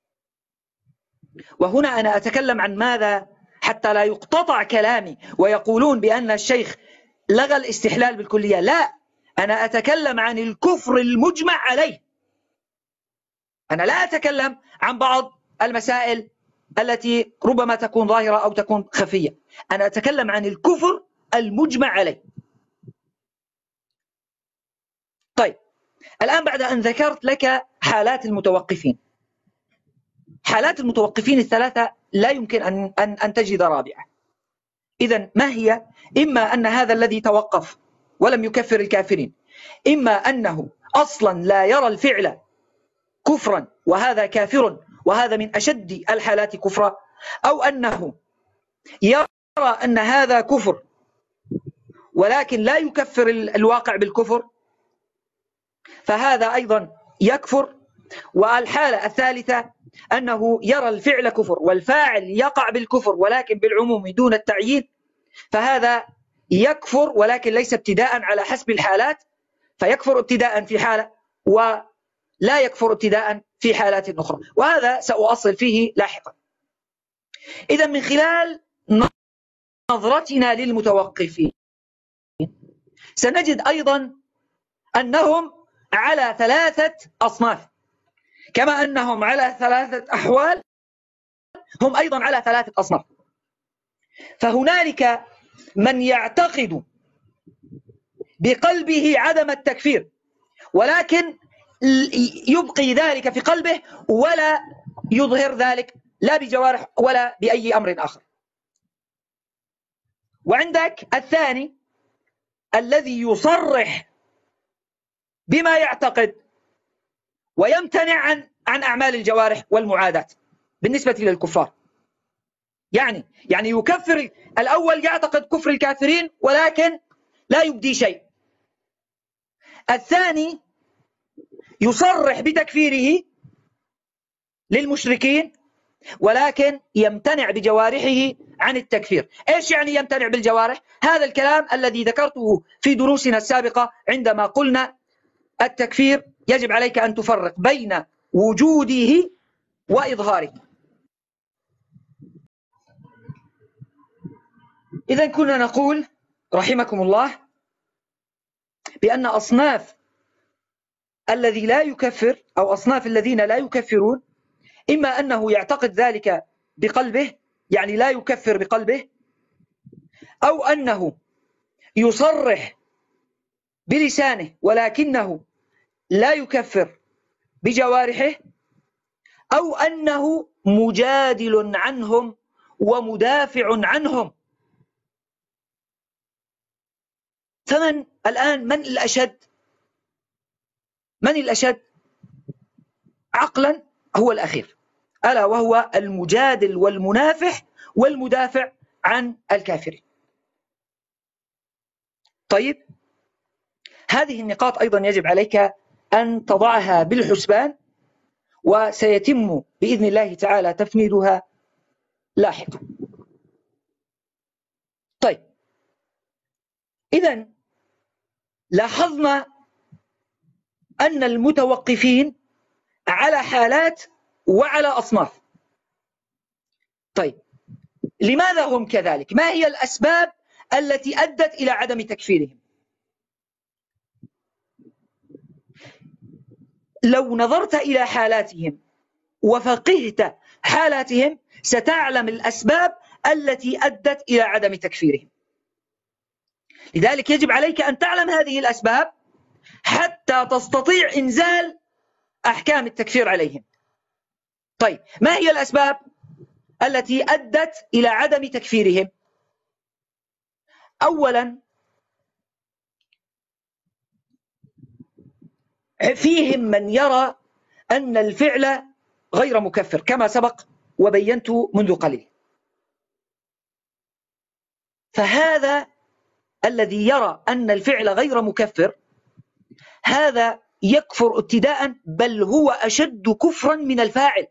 وهنا أنا أتكلم عن ماذا حتى لا يقتطع كلامي ويقولون بأن الشيخ لغى الاستحلال بالكلية. لا، أنا أتكلم عن الكفر المجمع عليه. أنا لا أتكلم عن بعض المسائل التي ربما تكون ظاهرة أو تكون خفية، أنا أتكلم عن الكفر المجمع عليه. طيب، الآن بعد أن ذكرت لك حالات المتوقفين، حالات المتوقفين الثلاثة لا يمكن أن, أن, أن تجد رابعة. إذن ما هي؟ إما أن هذا الذي توقف ولم يكفر الكافرين إما أنه أصلا لا يرى الفعل كفرا وهذا كافر وهذا من أشد الحالات كفرا، أو أنه يرى أن هذا كفر ولكن لا يكفر الواقع بالكفر فهذا أيضا يكفر. والحالة الثالثة أنه يرى الفعل كفر والفاعل يقع بالكفر ولكن بالعموم دون التعيين، فهذا يكفر ولكن ليس ابتداء على حسب الحالات، فيكفر ابتداء في حالة ولا يكفر ابتداء في حالات أخرى، وهذا سأؤصل فيه لاحقا. إذا من خلال نظرتنا للمتوقفين سنجد أيضا أنهم على ثلاثة أصناف، كما أنهم على ثلاثة أحوال هم أيضا على ثلاثة أصناف. فهنالك من يعتقد بقلبه عدم التكفير ولكن يبقي ذلك في قلبه ولا يظهر ذلك لا بجوارح ولا بأي أمر آخر. وعندك الثاني الذي يصرح بما يعتقد ويمتنع عن عن أعمال الجوارح والمعادات بالنسبة للكفار. يعني يعني يكفر الأول، يعتقد كفر الكافرين ولكن لا يبدي شيء. الثاني يصرح بتكفيره للمشركين ولكن يمتنع بجوارحه عن التكفير. إيش يعني يمتنع بالجوارح؟ هذا الكلام الذي ذكرته في دروسنا السابقة عندما قلنا التكفير يجب عليك أن تفرق بين وجوده وإظهاره. إذن كنا نقول رحمكم الله بأن أصناف الذي لا يكفر أو أصناف الذين لا يكفرون إما أنه يعتقد ذلك بقلبه يعني لا يكفر بقلبه، أو أنه يصرح بلسانه ولكنه لا يكفر بجوارحه، أو أنه مجادل عنهم ومدافع عنهم. فمن الآن من الأشد من الأشد عقلا؟ هو الأخير، ألا وهو المجادل والمنافح والمدافع عن الكافرين. طيب، هذه النقاط أيضا يجب عليك أن تضعها بالحسبان وسيتم بإذن الله تعالى تفنيدها لاحقا. طيب، إذن لاحظنا أن المتوقفين على حالات وعلى أصناف. طيب، لماذا هم كذلك؟ ما هي الأسباب التي أدت إلى عدم تكفيرهم؟ لو نظرت إلى حالاتهم وفقهت حالاتهم ستعلم الأسباب التي أدت إلى عدم تكفيرهم. لذلك يجب عليك أن تعلم هذه الأسباب حتى تستطيع إنزال أحكام التكفير عليهم. طيب، ما هي الأسباب التي أدت إلى عدم تكفيرهم؟ أولا، فيهم من يرى أن الفعل غير مكفر كما سبق وبينت منذ قليل. فهذا الذي يرى أن الفعل غير مكفر هذا يكفر ابتداء، بل هو أشد كفرا من الفاعل.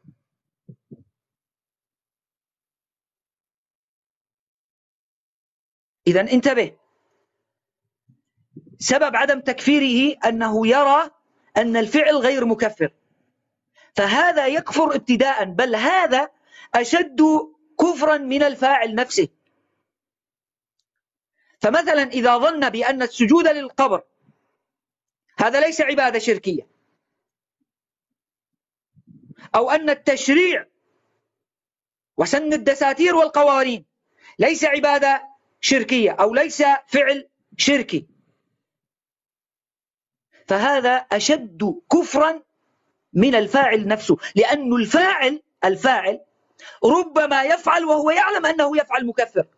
إذن انتبه، سبب عدم تكفيره أنه يرى أن الفعل غير مكفر، فهذا يكفر ابتداء، بل هذا أشد كفرا من الفاعل نفسه. فمثلا إذا ظن بأن السجود للقبر هذا ليس عبادة شركية، أو أن التشريع وسن الدساتير والقوانين ليس عبادة شركية أو ليس فعل شركي، فهذا أشد كفرا من الفاعل نفسه، لأن الفاعل الفاعل ربما يفعل وهو يعلم أنه يفعل مكفر.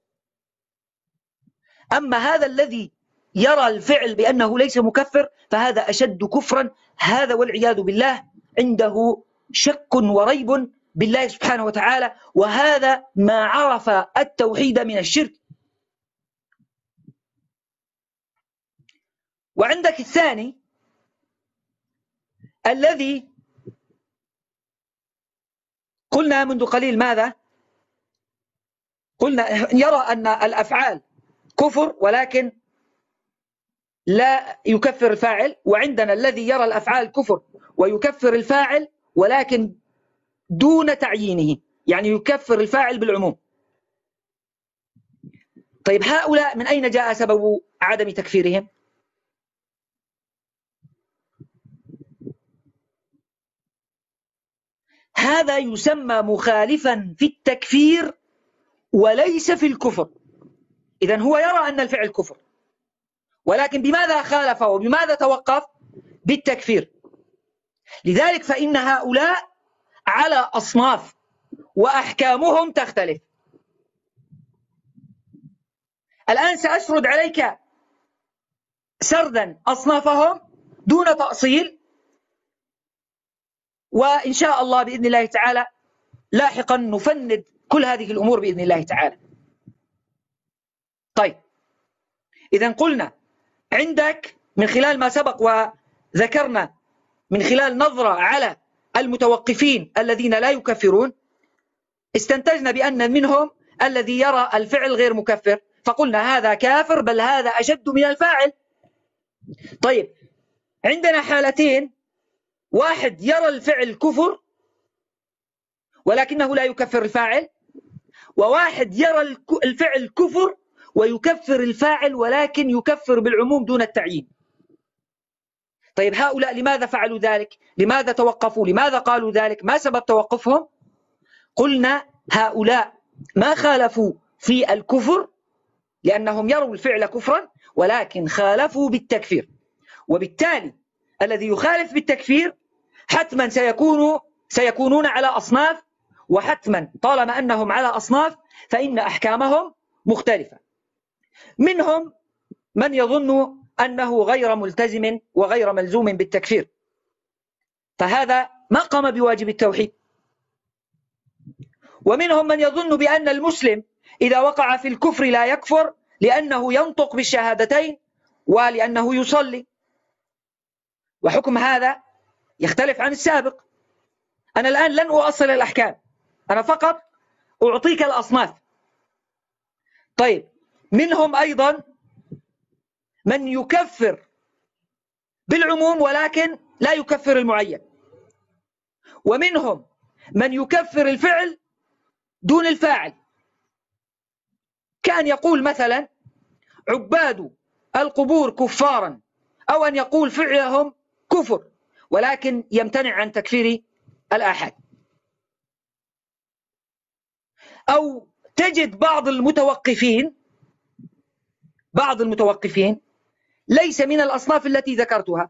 أما هذا الذي يرى الفعل بأنه ليس مكفر فهذا أشد كفرا، هذا والعياذ بالله عنده شك وريب بالله سبحانه وتعالى، وهذا ما عرف التوحيد من الشرك. وعندك الثاني الذي قلنا منذ قليل ماذا؟ قلنا يرى أن الأفعال كفر ولكن لا يكفر الفاعل، وعندنا الذي يرى الأفعال كفر ويكفر الفاعل ولكن دون تعيينه، يعني يكفر الفاعل بالعموم. طيب هؤلاء من أين جاء سبب عدم تكفيرهم؟ هذا يسمى مخالفا في التكفير وليس في الكفر. إذن هو يرى أن الفعل كفر، ولكن بماذا خالف وبماذا توقف؟ بالتكفير. لذلك فإن هؤلاء على أصناف وأحكامهم تختلف. الآن سأسرد عليك سردا أصنافهم دون تأصيل، وإن شاء الله بإذن الله تعالى لاحقا نفند كل هذه الأمور بإذن الله تعالى. طيب، إذن قلنا عندك من خلال ما سبق وذكرنا من خلال نظرة على المتوقفين الذين لا يكفرون، استنتجنا بأن منهم الذي يرى الفعل غير مكفر، فقلنا هذا كافر، بل هذا أشد من الفاعل. طيب، عندنا حالتين، واحد يرى الفعل كفر ولكنه لا يكفر الفاعل، وواحد يرى الفعل كفر ويكفر الفاعل ولكن يكفر بالعموم دون التعيين. طيب هؤلاء لماذا فعلوا ذلك؟ لماذا توقفوا؟ لماذا قالوا ذلك؟ ما سبب توقفهم؟ قلنا هؤلاء ما خالفوا في الكفر لأنهم يروا الفعل كفرا، ولكن خالفوا بالتكفير، وبالتالي الذي يخالف بالتكفير حتما سيكون سيكونون على أصناف، وحتما طالما أنهم على أصناف فإن أحكامهم مختلفة. منهم من يظن أنه غير ملتزم وغير ملزوم بالتكفير، فهذا ما قام بواجب التوحيد. ومنهم من يظن بأن المسلم إذا وقع في الكفر لا يكفر لأنه ينطق بالشهادتين ولأنه يصلي، وحكم هذا يختلف عن السابق. أنا الآن لن أؤصل الأحكام، أنا فقط أعطيك الأصناف. طيب، منهم أيضا من يكفر بالعموم ولكن لا يكفر المعين، ومنهم من يكفر الفعل دون الفاعل، كأن يقول مثلا عباد القبور كفارا، أو أن يقول فعلهم كفر ولكن يمتنع عن تكفير الآحاد. أو تجد بعض المتوقفين بعض المتوقفين ليس من الأصناف التي ذكرتها،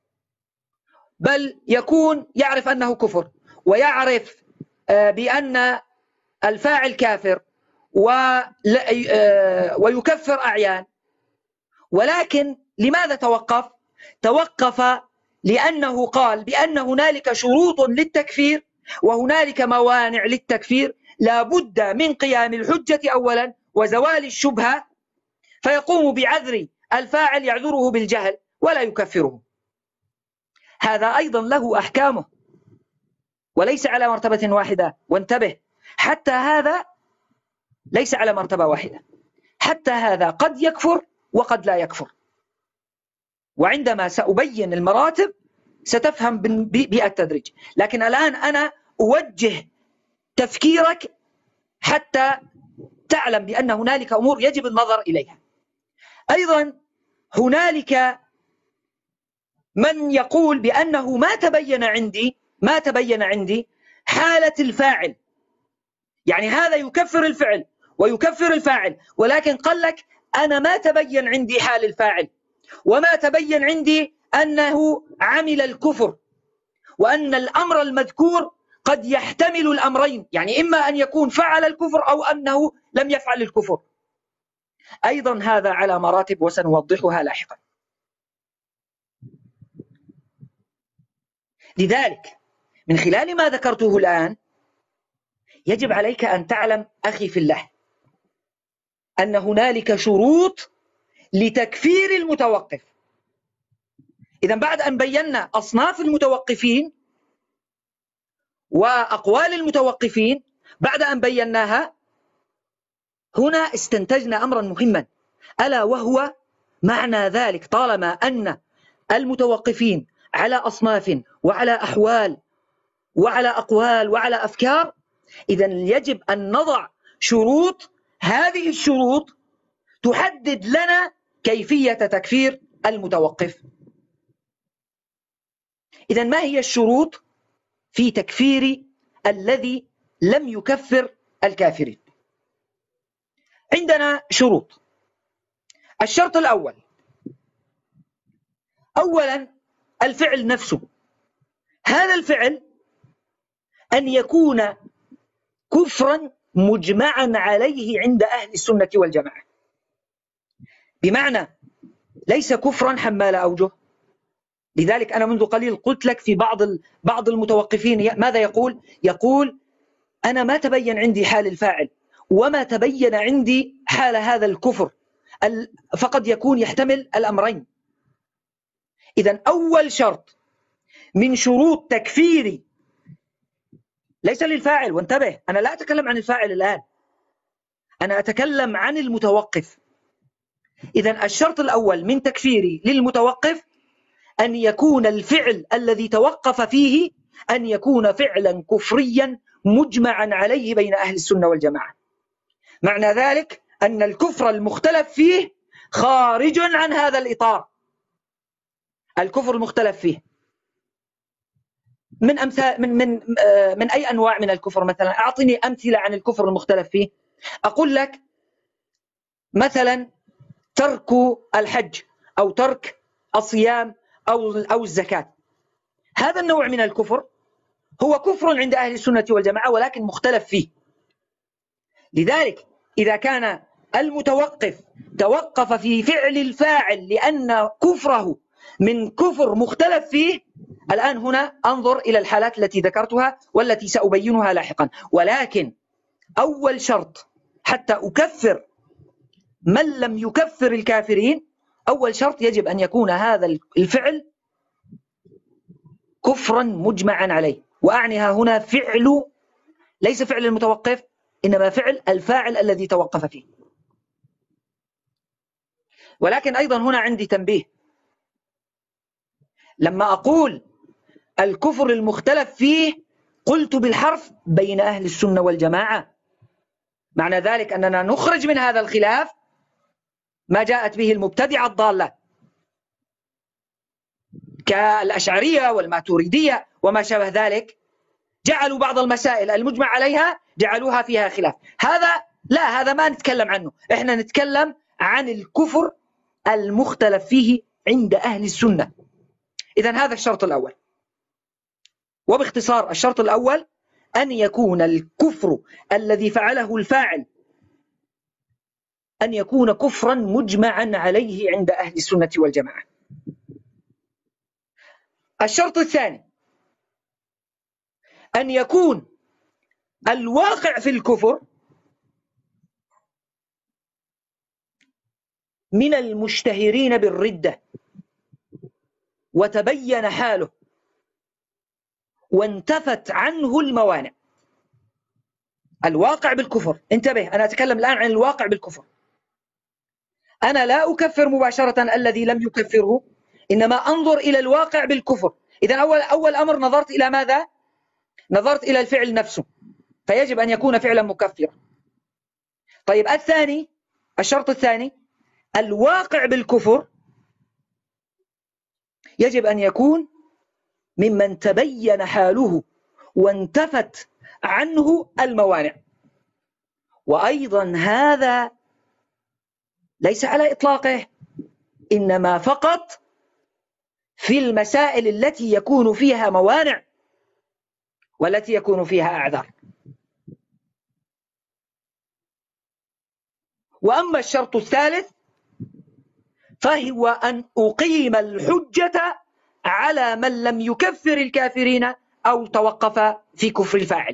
بل يكون يعرف أنه كفر ويعرف بأن الفاعل كافر ويكفر أعيان، ولكن لماذا توقف؟ توقف لأنه قال بأن هنالك شروط للتكفير وهنالك موانع للتكفير، لا بد من قيام الحجة أولا وزوال الشبهة، فيقوم بعذر الفاعل يعذره بالجهل ولا يكفره. هذا أيضا له أحكامه وليس على مرتبة واحدة. وانتبه، حتى هذا ليس على مرتبة واحدة، حتى هذا قد يكفر وقد لا يكفر. وعندما سأبين المراتب ستفهم بالتدريج، لكن الآن أنا أوجه تفكيرك حتى تعلم بأن هنالك أمور يجب النظر إليها. أيضا هنالك من يقول بأنه ما تبين عندي ما تبين عندي حالة الفاعل، يعني هذا يكفر الفعل ويكفر الفاعل، ولكن قال لك أنا ما تبين عندي حال الفاعل، وما تبين عندي أنه عمل الكفر، وأن الأمر المذكور قد يحتمل الأمرين، يعني إما أن يكون فعل الكفر أو أنه لم يفعل الكفر. أيضا هذا على مراتب وسنوضحها لاحقا. لذلك من خلال ما ذكرته الآن يجب عليك أن تعلم أخي في الله أن هنالك شروط لتكفير المتوقف. إذا بعد أن بينا أصناف المتوقفين وأقوال المتوقفين، بعد أن بيناها هنا استنتجنا أمرا مهما، ألا وهو معنى ذلك طالما أن المتوقفين على أصناف وعلى أحوال وعلى أقوال وعلى أفكار، إذا يجب أن نضع شروط، هذه الشروط تحدد لنا كيفية تكفير المتوقف. إذا ما هي الشروط في تكفير الذي لم يكفر الكافرين؟ عندنا شروط. الشرط الأول، أولا الفعل نفسه، هذا الفعل أن يكون كفرا مجمعا عليه عند أهل السنة والجماعة، بمعنى ليس كفرا حمال أوجه. لذلك أنا منذ قليل قلت لك في بعض بعض المتوقفين ماذا يقول؟ يقول أنا ما تبين عندي حال الفاعل وما تبين عندي حال هذا الكفر، فقد يكون يحتمل الأمرين. إذن أول شرط من شروط تكفيري ليس للفاعل، وانتبه أنا لا أتكلم عن الفاعل الآن، أنا أتكلم عن المتوقف. إذن الشرط الأول من تكفيري للمتوقف أن يكون الفعل الذي توقف فيه أن يكون فعلا كفريا مجمعا عليه بين أهل السنة والجماعة. معنى ذلك أن الكفر المختلف فيه خارج عن هذا الإطار. الكفر المختلف فيه من أمثال من من من أي أنواع من الكفر؟ مثلا أعطني أمثلة عن الكفر المختلف فيه. أقول لك مثلا ترك الحج أو ترك الصيام أو أو الزكاة، هذا النوع من الكفر هو كفر عند أهل السنة والجماعة ولكن مختلف فيه. لذلك إذا كان المتوقف توقف في فعل الفاعل لأن كفره من كفر مختلف فيه، الآن هنا أنظر إلى الحالات التي ذكرتها والتي سأبينها لاحقا. ولكن أول شرط حتى أكفر من لم يكفر الكافرين، أول شرط يجب أن يكون هذا الفعل كفرا مجمعا عليه، وأعنيها هنا فعل ليس فعل المتوقف إنما فعل الفاعل الذي توقف فيه. ولكن أيضا هنا عندي تنبيه، لما أقول الكفر المختلف فيه قلت بالحرف بين أهل السنة والجماعة، معنى ذلك أننا نخرج من هذا الخلاف ما جاءت به المبتدعة الضالة كالأشعرية والماتريدية وما شابه ذلك، جعلوا بعض المسائل المجمع عليها جعلوها فيها خلاف. هذا لا، هذا ما نتكلم عنه، احنا نتكلم عن الكفر المختلف فيه عند أهل السنة. إذن هذا الشرط الأول، وباختصار الشرط الأول أن يكون الكفر الذي فعله الفاعل أن يكون كفرا مجمعا عليه عند أهل السنة والجماعة. الشرط الثاني أن يكون الواقع في الكفر من المشتهرين بالردة وتبين حاله وانتفت عنه الموانع. الواقع بالكفر، انتبه، أنا أتكلم الآن عن الواقع بالكفر. أنا لا أكفر مباشرة الذي لم يكفره، إنما أنظر إلى الواقع بالكفر. إذا أول, أول أمر نظرت إلى ماذا؟ نظرت إلى الفعل نفسه، فيجب أن يكون فعلا مكفرا. طيب الثاني، الشرط الثاني، الواقع بالكفر يجب أن يكون ممن تبين حاله وانتفت عنه الموانع. وأيضا هذا ليس على إطلاقه، إنما فقط في المسائل التي يكون فيها موانع والتي يكون فيها أعذار. وأما الشرط الثالث فهو أن أقيم الحجة على من لم يكفر الكافرين أو توقف في كفر الفاعل.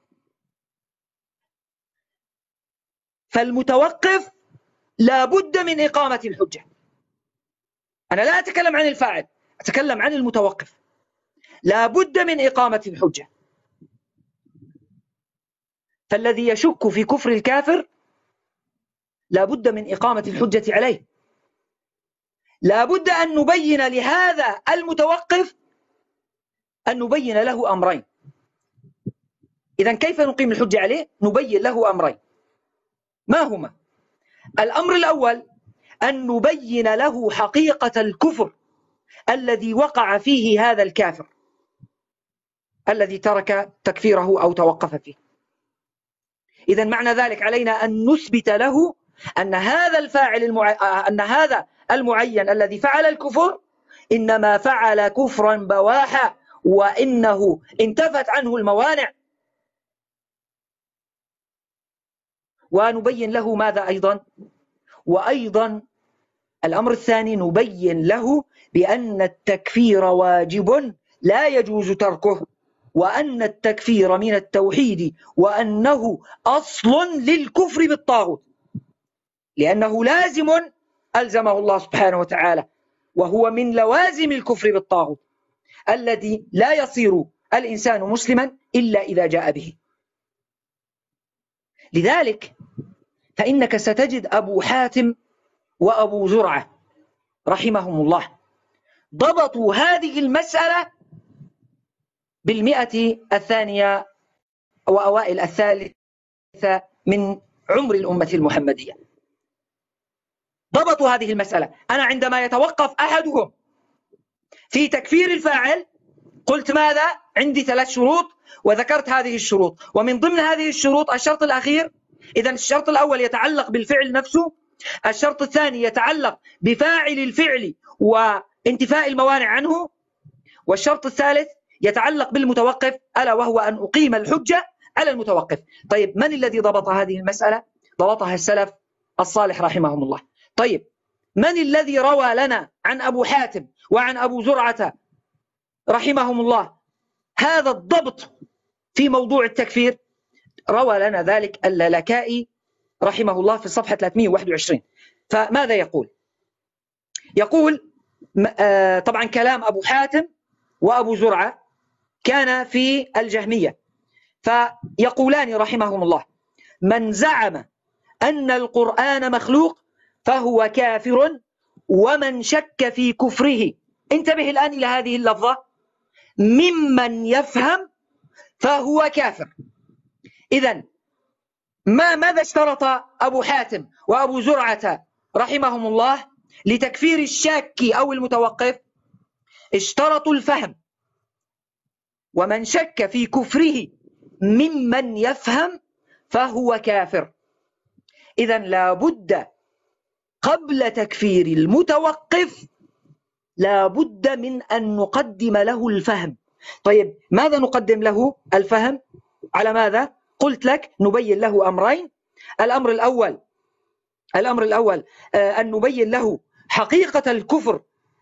فالمتوقف لا بد من إقامة الحجة. أنا لا أتكلم عن الفاعل، أتكلم عن المتوقف. لا بد من إقامة الحجة. فالذي يشك في كفر الكافر لا بد من إقامة الحجة عليه. لا بد أن نبين لهذا المتوقف، أن نبين له أمرين. إذن كيف نقيم الحجة عليه؟ نبين له أمرين. ما هما؟ الأمر الأول أن نبين له حقيقة الكفر الذي وقع فيه هذا الكافر الذي ترك تكفيره أو توقف فيه. إذن معنى ذلك علينا أن نثبت له أن هذا الفاعل المع... أن هذا المعين الذي فعل الكفر إنما فعل كفرا بواحا، وإنه انتفت عنه الموانع. ونبين له ماذا أيضا؟ وأيضا الأمر الثاني نبين له بأن التكفير واجب لا يجوز تركه، وأن التكفير من التوحيد، وأنه أصل للكفر بالطاغوت، لأنه لازم ألزمه الله سبحانه وتعالى، وهو من لوازم الكفر بالطاغوت الذي لا يصير الإنسان مسلما إلا إذا جاء به. لذلك فإنك ستجد أبو حاتم وأبو زرعة رحمهم الله ضبطوا هذه المسألة بالمئة الثانية وأوائل الثالثة من عمر الأمة المحمدية. ضبطوا هذه المسألة. أنا عندما يتوقف أحدهم في تكفير الفاعل قلت ماذا؟ عندي ثلاث شروط وذكرت هذه الشروط، ومن ضمن هذه الشروط الشرط الأخير. إذن الشرط الأول يتعلق بالفعل نفسه، الشرط الثاني يتعلق بفاعل الفعل وانتفاء الموانع عنه، والشرط الثالث يتعلق بالمتوقف، ألا وهو أن أقيم الحجة على المتوقف. طيب من الذي ضبط هذه المسألة؟ ضبطها السلف الصالح رحمهم الله. طيب من الذي روى لنا عن أبو حاتم وعن أبو زرعة رحمهم الله هذا الضبط في موضوع التكفير؟ روى لنا ذلك اللالكائي رحمه الله في الصفحة ثلاثمئة وواحد وعشرين. فماذا يقول؟ يقول طبعا كلام أبو حاتم وأبو زرعة كان في الجهمية، فيقولان رحمهم الله: من زعم أن القرآن مخلوق فهو كافر، ومن شك في كفره، انتبه الآن إلى هذه اللفظة، ممن يفهم فهو كافر. إذن ما ماذا اشترط أبو حاتم وأبو زرعة رحمهم الله لتكفير الشاك أو المتوقف؟ اشترطوا الفهم. ومن شك في كفره ممن يفهم فهو كافر. إذن لا بد قبل تكفير المتوقف لا بد من أن نقدم له الفهم. طيب ماذا نقدم له الفهم؟ على ماذا؟ قلت لك نبين له أمرين. الأمر الأول الأمر الأول أن نبين له حقيقة الكفر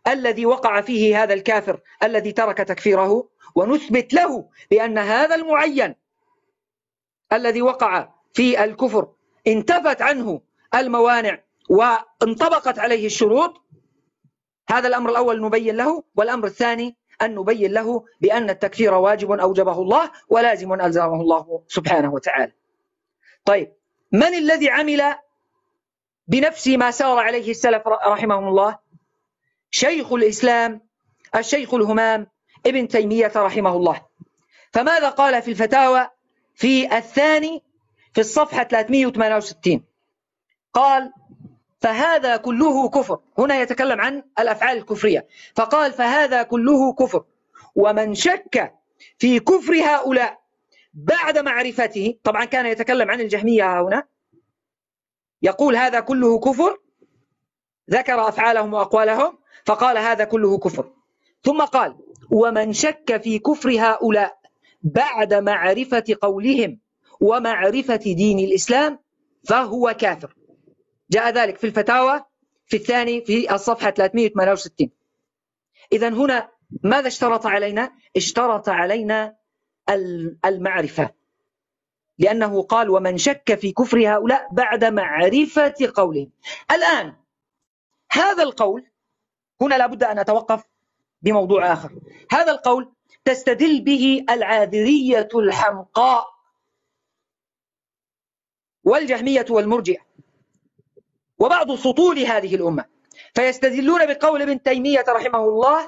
الذي وقع فيه هذا الكافر الذي ترك تكفيره، ونثبت له بأن هذا المعين الذي وقع في الكفر انتفت عنه الموانع وانطبقت عليه الشروط. هذا الأمر الأول نبين له، والأمر الثاني أن نبين له بأن التكفير واجب أوجبه الله ولازم ألزمه الله سبحانه وتعالى. طيب، من الذي عمل بنفس ما سار عليه السلف رحمهم الله؟ شيخ الإسلام الشيخ الهمام ابن تيمية رحمه الله. فماذا قال في الفتاوى في الثاني في الصفحة ثلاثمئة وثمانية وستين؟ قال: فهذا كله كفر. هنا يتكلم عن الأفعال الكفرية، فقال: فهذا كله كفر، ومن شك في كفر هؤلاء بعد معرفته. طبعا كان يتكلم عن الجهمية هنا، يقول هذا كله كفر، ذكر أفعالهم وأقوالهم فقال هذا كله كفر، ثم قال: ومن شك في كفر هؤلاء بعد معرفة قولهم ومعرفة دين الإسلام فهو كافر. جاء ذلك في الفتاوى في الثاني في الصفحة ثلاثمئة وثمانية وستين. إذن هنا ماذا اشترط علينا؟ اشترط علينا المعرفة، لأنه قال: ومن شك في كفر هؤلاء بعد معرفة قولهم. الآن هذا القول هنا لابد أن أتوقف بموضوع آخر. هذا القول تستدل به العاذرية الحمقاء والجهمية والمرجئة وبعض سطول هذه الأمة، فيستدلون بقول ابن تيمية رحمه الله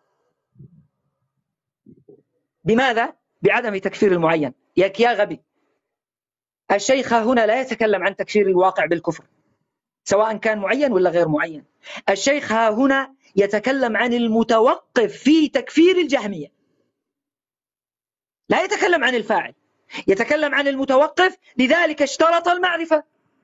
بماذا؟ بعدم تكفير المعين. ياك يا غبي، الشيخ هنا لا يتكلم عن تكفير الواقع بالكفر سواء كان معين ولا غير معين. الشيخ هنا يتكلم عن المتوقف في تكفير الجهمية، لا يتكلم عن الفاعل، يتكلم عن المتوقف. لذلك اشترط المعرفة.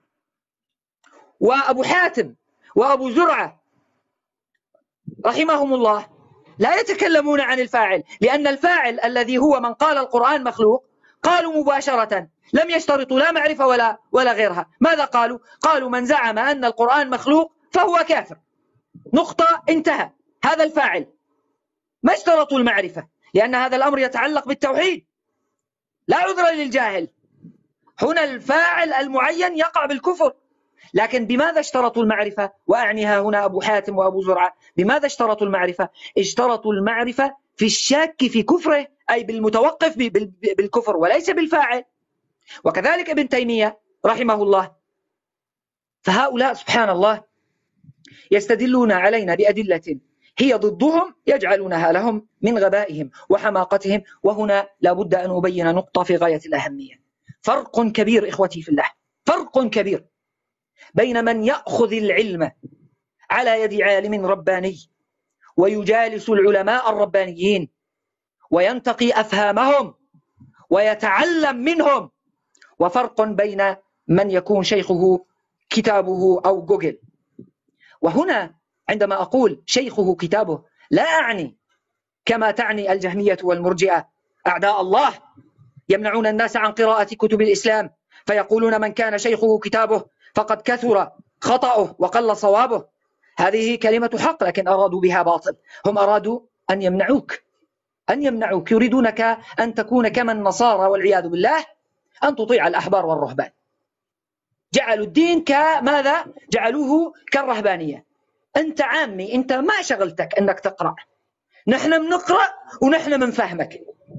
وأبو حاتم وأبو زرعة رحمهم الله لا يتكلمون عن الفاعل، لأن الفاعل الذي هو من قال القرآن مخلوق قالوا مباشرة، لم يشترطوا لا معرفة ولا ولا غيرها. ماذا قالوا؟ قالوا: من زعم أن القرآن مخلوق فهو كافر، نقطة، انتهى. هذا الفاعل، ما اشترطوا المعرفة، لأن هذا الأمر يتعلق بالتوحيد، لا عذر للجاهل. هنا الفاعل المعين يقع بالكفر، لكن بماذا اشترطوا المعرفة؟ وأعنيها هنا أبو حاتم وأبو زرعة. بماذا اشترطوا المعرفة؟ اشترطوا المعرفة في الشاك في كفره، أي بالمتوقف بالكفر وليس بالفاعل. وكذلك ابن تيمية رحمه الله. فهؤلاء سبحان الله يستدلون علينا بأدلة هي ضدهم، يجعلونها لهم من غبائهم وحماقتهم. وهنا لابد أن أبين نقطة في غاية الأهمية. فرق كبير إخوتي في الله، فرق كبير بين من يأخذ العلم على يد عالم رباني ويجالس العلماء الربانيين وينتقي أفهامهم ويتعلم منهم، وفرق بين من يكون شيخه كتابه أو جوجل. وهنا عندما أقول شيخه كتابه لا أعني كما تعني الجهمية والمرجئة أعداء الله، يمنعون الناس عن قراءة كتب الإسلام، فيقولون من كان شيخه كتابه فقد كثر خطأه وقل صوابه. هذه كلمة حق، لكن أرادوا بها باطل. هم أرادوا أن يمنعوك أن يمنعوك يريدونك أن تكون كما النصارى والعياذ بالله، أن تطيع الأحبار والرهبان. جعلوا الدين كماذا؟ جعلوه كالرهبانية. أنت عامي، أنت ما شغلتك أنك تقرأ، نحن بنقرأ ونحن بنفهمك.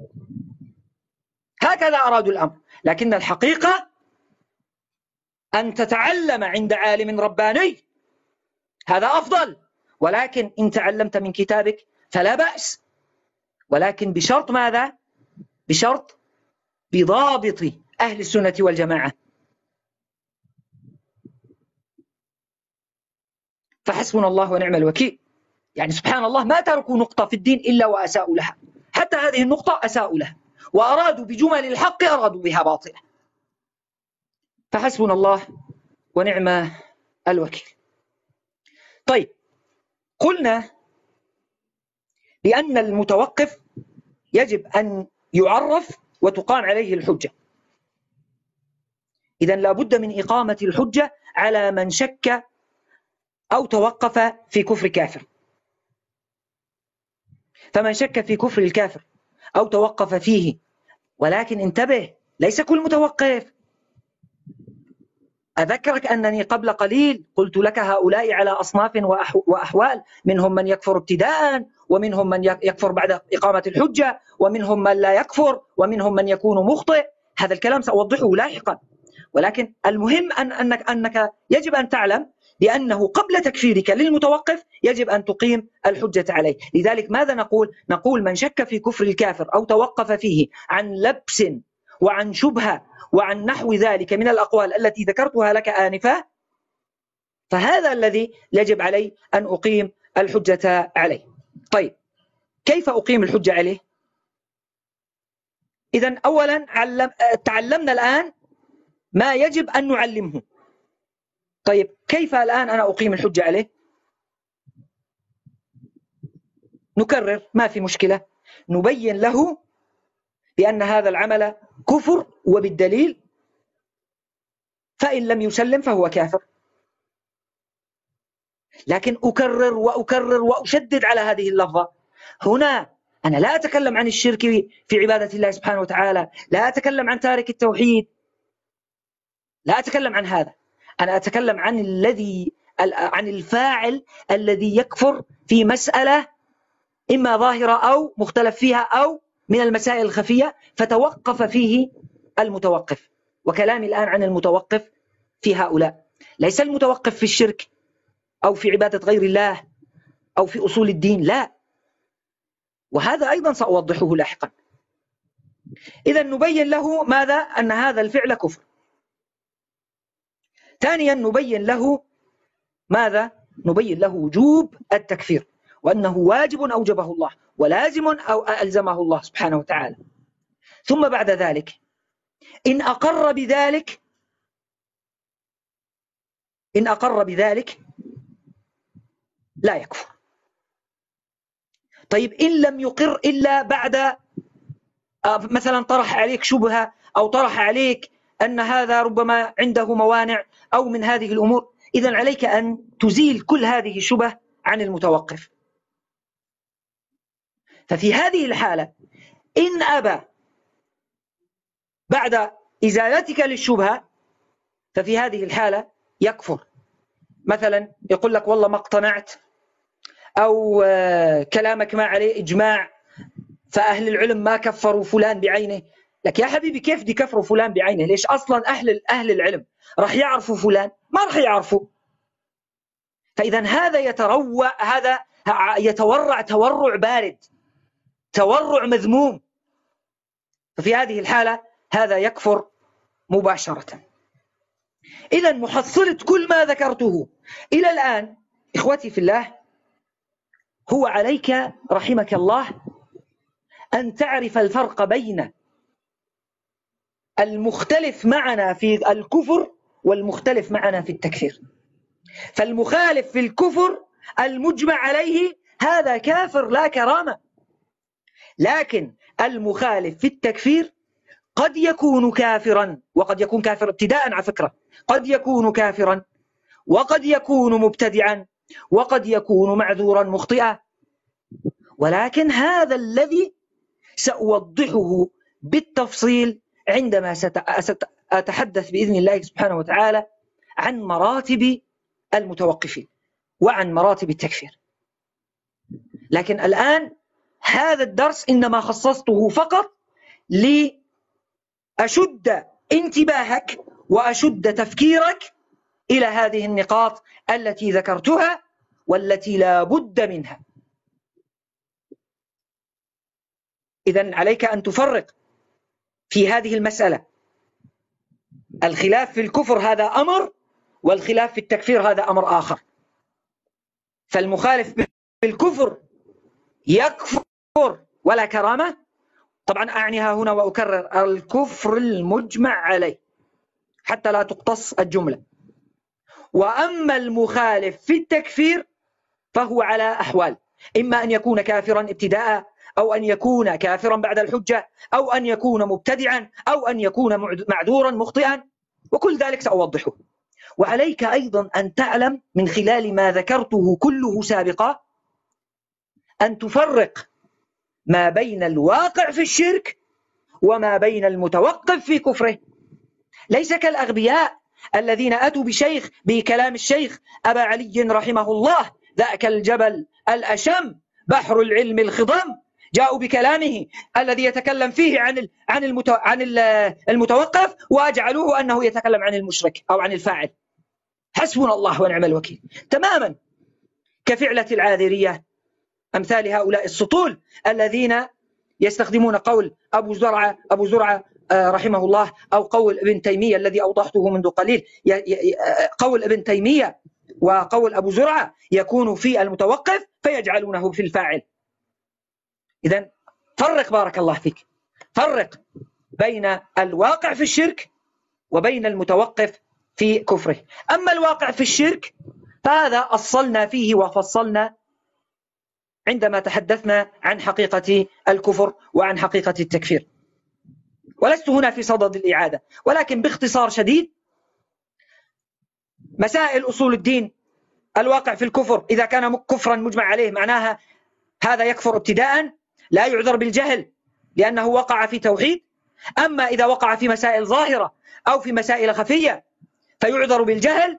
هكذا أرادوا الأمر. لكن الحقيقة أن تتعلم عند عالم رباني، هذا أفضل. ولكن إن تعلمت من كتابك فلا بأس، ولكن بشرط ماذا؟ بشرط بضابط أهل السنة والجماعة. فحسبنا الله ونعم الوكيل. يعني سبحان الله ما تركوا نقطة في الدين إلا وأساءوا لها، حتى هذه النقطة أساءوا لها، وأرادوا بجمل الحق أرادوا بها باطلة. فحسبنا الله ونعم الوكيل. طيب، قلنا بأن المتوقف يجب أن يعرف وتقام عليه الحجة. إذن لا بد من إقامة الحجة على من شك أو توقف في كفر كافر. فمن شك في كفر الكافر أو توقف فيه، ولكن انتبه ليس كل متوقف. أذكرك أنني قبل قليل قلت لك هؤلاء على أصناف وأحوال، منهم من يكفر ابتداء، ومنهم من يكفر بعد إقامة الحجة، ومنهم من لا يكفر، ومنهم من يكون مخطئ. هذا الكلام سأوضحه لاحقا، ولكن المهم أن أنك, أنك يجب أن تعلم بأنه قبل تكفيرك للمتوقف يجب أن تقيم الحجة عليه. لذلك ماذا نقول؟ نقول من شك في كفر الكافر أو توقف فيه عن لبس وعن شبهة وعن نحو ذلك من الأقوال التي ذكرتها لك آنفا، فهذا الذي يجب علي أن أقيم الحجة عليه. طيب، كيف أقيم الحجة عليه؟ إذن أولا علم تعلمنا الآن ما يجب أن نعلمه. طيب، كيف الآن أنا أقيم الحجة عليه؟ نكرر، ما في مشكلة. نبين له بأن هذا العمل كفر وبالدليل، فإن لم يسلم فهو كافر. لكن أكرر وأكرر وأشدد على هذه اللفظة. هنا أنا لا أتكلم عن الشرك في عبادة الله سبحانه وتعالى، لا أتكلم عن تارك التوحيد، لا أتكلم عن هذا. أنا أتكلم عن الذي عن الفاعل الذي يكفر في مسألة إما ظاهرة أو مختلف فيها أو من المسائل الخفية، فتوقف فيه المتوقف. وكلامي الآن عن المتوقف في هؤلاء، ليس المتوقف في الشرك أو في عبادة غير الله أو في أصول الدين، لا، وهذا أيضا سأوضحه لاحقا. إذا نبين له ماذا؟ أن هذا الفعل كفر. ثانيا نبين له ماذا؟ نبين له وجوب التكفير، وأنه واجب أوجبه الله ولازم أو ألزمه الله سبحانه وتعالى. ثم بعد ذلك إن أقر بذلك إن أقر بذلك لا يكفر. طيب، إن لم يقر إلا بعد مثلا طرح عليك شبهة أو طرح عليك أن هذا ربما عنده موانع أو من هذه الأمور، إذن عليك أن تزيل كل هذه الشبه عن المتوقف. ففي هذه الحالة إن أبى بعد إزالتك للشبهة، ففي هذه الحالة يكفر. مثلا يقول لك والله ما اقتنعت، أو كلامك ما عليه إجماع، فأهل العلم ما كفروا فلان بعينه. لك يا حبيبي، كيف دي كفروا فلان بعينه؟ ليش أصلا أهل أهل العلم راح يعرفوا فلان؟ ما راح يعرفوا. فإذا هذا يتروع هذا يتورع تورع بارد، تورع مذموم. ففي هذه الحالة هذا يكفر مباشرة. إذا محصلة كل ما ذكرته إلى الآن إخوتي في الله، هو عليك رحمك الله أن تعرف الفرق بين المختلف معنا في الكفر والمختلف معنا في التكفير. فالمخالف في الكفر المجمع عليه هذا كافر لا كرامة، لكن المخالف في التكفير قد يكون كافرا، وقد يكون كافر ابتداء على فكرة، قد يكون كافرا وقد يكون مبتدعا وقد يكون معذورا مخطئا. ولكن هذا الذي سأوضحه بالتفصيل عندما سأتحدث بإذن الله سبحانه وتعالى عن مراتب المتوقفين وعن مراتب التكفير. لكن الآن هذا الدرس إنما خصصته فقط لأشد انتباهك وأشد تفكيرك إلى هذه النقاط التي ذكرتها والتي لا بد منها. إذن عليك أن تفرق في هذه المسألة. الخلاف في الكفر هذا أمر، والخلاف في التكفير هذا أمر آخر. فالمخالف بالكفر يكفر ولا كرامة، طبعا أعنيها هنا وأكرر الكفر المجمع عليه حتى لا تقتص الجملة. وأما المخالف في التكفير فهو على أحوال، إما أن يكون كافرا ابتداء، أو أن يكون كافرا بعد الحجة، أو أن يكون مبتدعا، أو أن يكون معذورا مخطئا، وكل ذلك سأوضحه. وعليك أيضا أن تعلم من خلال ما ذكرته كله سابقا أن تفرق ما بين الواقع في الشرك وما بين المتوقف في كفره. ليس كالأغبياء الذين أتوا بشيخ بكلام الشيخ أبا علي رحمه الله، ذاك الجبل الأشم بحر العلم الخضم، جاءوا بكلامه الذي يتكلم فيه عن عن عن المتوقف وأجعلوه أنه يتكلم عن المشرك أو عن الفاعل. حسبنا الله ونعم الوكيل. تماما كفعلة العاذرية، أمثال هؤلاء السطول الذين يستخدمون قول أبو زرعة أبو زرعة رحمه الله أو قول ابن تيمية الذي أوضحته منذ قليل. قول ابن تيمية وقول أبو زرعة يكون في المتوقف فيجعلونه في الفاعل. إذن فرق بارك الله فيك، فرق بين الواقع في الشرك وبين المتوقف في كفره. أما الواقع في الشرك فهذا أصلنا فيه وفصلنا عندما تحدثنا عن حقيقة الكفر وعن حقيقة التكفير، ولست هنا في صدد الإعادة، ولكن باختصار شديد مسائل أصول الدين. الواقع في الكفر إذا كان كفرا مجمع عليه معناها هذا يكفر ابتداء، لا يعذر بالجهل لأنه وقع في توحيد. أما إذا وقع في مسائل ظاهرة أو في مسائل خفية فيعذر بالجهل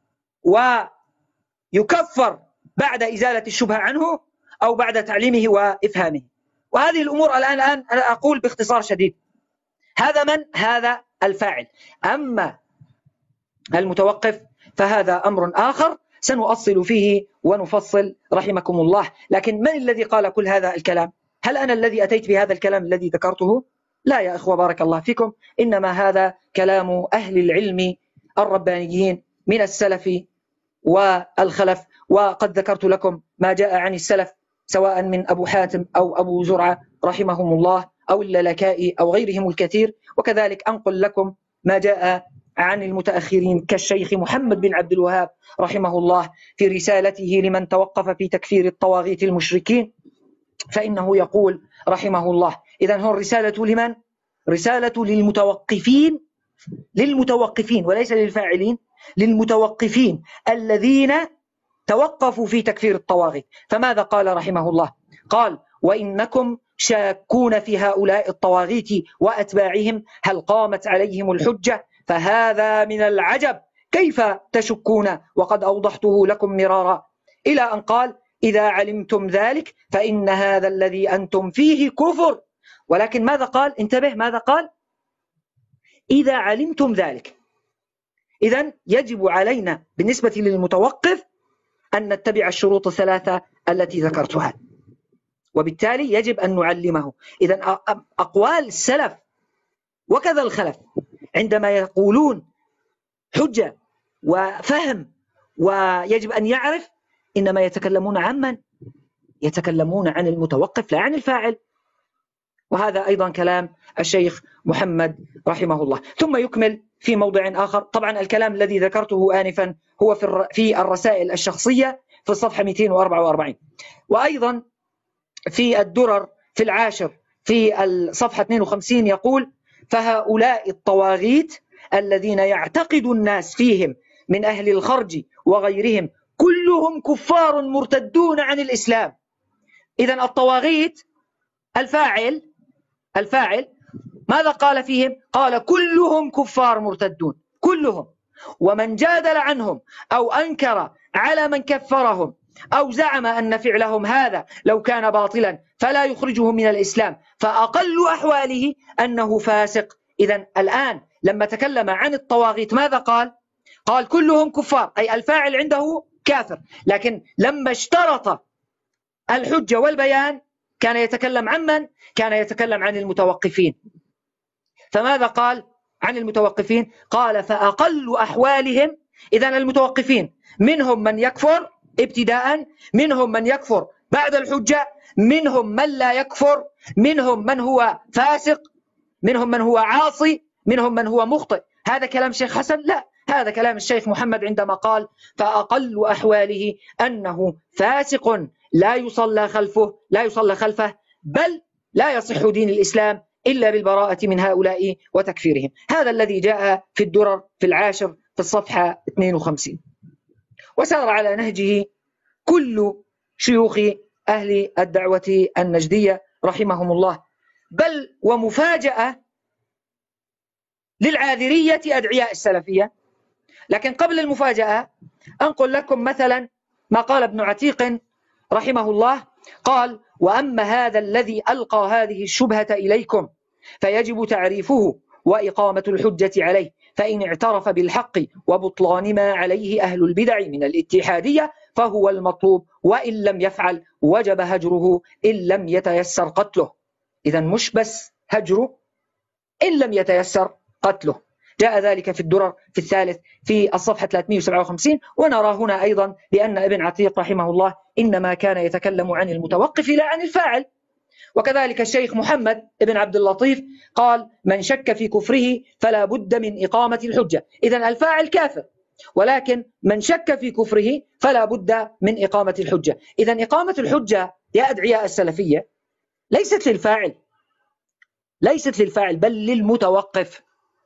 ويكفر بعد إزالة الشبهة عنه أو بعد تعليمه وإفهامه. وهذه الأمور الآن الآن أنا أقول باختصار شديد. هذا من؟ هذا الفاعل. أما المتوقف فهذا أمر آخر سنؤصل فيه ونفصل رحمكم الله. لكن من الذي قال كل هذا الكلام؟ هل أنا الذي أتيت بهذا الكلام الذي ذكرته؟ لا يا أخوة بارك الله فيكم، إنما هذا كلام أهل العلم الربانيين من السلف والخلف. وقد ذكرت لكم ما جاء عن السلف سواء من أبو حاتم أو أبو زرعة رحمهم الله أو اللالكائي أو غيرهم الكثير، وكذلك أنقل لكم ما جاء عن المتأخرين كالشيخ محمد بن عبد الوهاب رحمه الله في رسالته لمن توقف في تكفير الطواغيت المشركين، فإنه يقول رحمه الله. إذن هو الرسالة لمن؟ رسالة للمتوقفين، للمتوقفين وليس للفاعلين، للمتوقفين الذين توقفوا في تكفير الطواغيت. فماذا قال رحمه الله؟ قال: وإنكم شاكون في هؤلاء الطواغيت وأتباعهم هل قامت عليهم الحجة، فهذا من العجب، كيف تشكون وقد أوضحته لكم مرارا، إلى أن قال: إذا علمتم ذلك فإن هذا الذي أنتم فيه كفر. ولكن ماذا قال؟ انتبه ماذا قال؟ إذا علمتم ذلك. إذن يجب علينا بالنسبة للمتوقف أن نتبع الشروط الثلاثة التي ذكرتها، وبالتالي يجب أن نعلمه. إذن أقوال السلف وكذا الخلف عندما يقولون حجة وفهم ويجب أن يعرف، إنما يتكلمون عن من؟ يتكلمون عن المتوقف لا عن الفاعل. وهذا أيضا كلام الشيخ محمد رحمه الله. ثم يكمل في موضع آخر. طبعا الكلام الذي ذكرته آنفا هو في الرسائل الشخصية في الصفحة مئتين وأربعة وأربعين، وأيضا في الدرر في العاشر في الصفحة اثنين وخمسين يقول: فهؤلاء الطواغيت الذين يعتقد الناس فيهم من أهل الخرج وغيرهم كلهم كفار مرتدون عن الإسلام. إذن الطواغيت الفاعل الفاعل ماذا قال فيهم؟ قال كلهم كفار مرتدون، كلهم. ومن جادل عنهم أو أنكر على من كفرهم أو زعم أن فعلهم هذا لو كان باطلا فلا يخرجه من الإسلام، فأقل أحواله أنه فاسق. إذن الآن لما تكلم عن الطواغيت ماذا قال؟ قال كلهم كفار، أي الفاعل عنده كافر. لكن لما اشترط الحجة والبيان كان يتكلم عن من؟ كان يتكلم عن المتوقفين. فماذا قال عن المتوقفين؟ قال فأقل أحوالهم. إذن المتوقفين منهم من يكفر ابتداء، منهم من يكفر بعد الحجة، منهم من لا يكفر، منهم من هو فاسق، منهم من هو عاصي، منهم من هو مخطئ. هذا كلام الشيخ حسن؟ لا، هذا كلام الشيخ محمد عندما قال فأقل أحواله أنه فاسق لا يصلى خلفه لا يصلى خلفه بل لا يصح دين الإسلام إلا بالبراءة من هؤلاء وتكفيرهم. هذا الذي جاء في الدرر في العاشر في الصفحة اثنين وخمسين. وسار على نهجه كل شيوخ أهل الدعوة النجدية رحمهم الله، بل ومفاجأة للعاذرية أدعياء السلفية. لكن قبل المفاجأة أنقل لكم مثلا ما قال ابن عتيق رحمه الله، قال: وأما هذا الذي ألقى هذه الشبهة إليكم فيجب تعريفه وإقامة الحجة عليه، فإن اعترف بالحق وبطلان ما عليه أهل البدع من الاتحادية فهو المطلوب، وإن لم يفعل وجب هجره إن لم يتيسر قتله. إذن مش بس هجره، إن لم يتيسر قتله. جاء ذلك في الدرر في الثالث في الصفحة ثلاثمئة وسبعة وخمسين. ونرى هنا أيضا بأن ابن عتيق رحمه الله إنما كان يتكلم عن المتوقف لا عن الفاعل. وكذلك الشيخ محمد بن عبد اللطيف قال: من شك في كفره فلا بد من إقامة الحجة. إذن الفاعل كافر، ولكن من شك في كفره فلا بد من إقامة الحجة. إذن إقامة الحجة يا أدعياء السلفية ليست للفاعل، ليست للفاعل بل للمتوقف.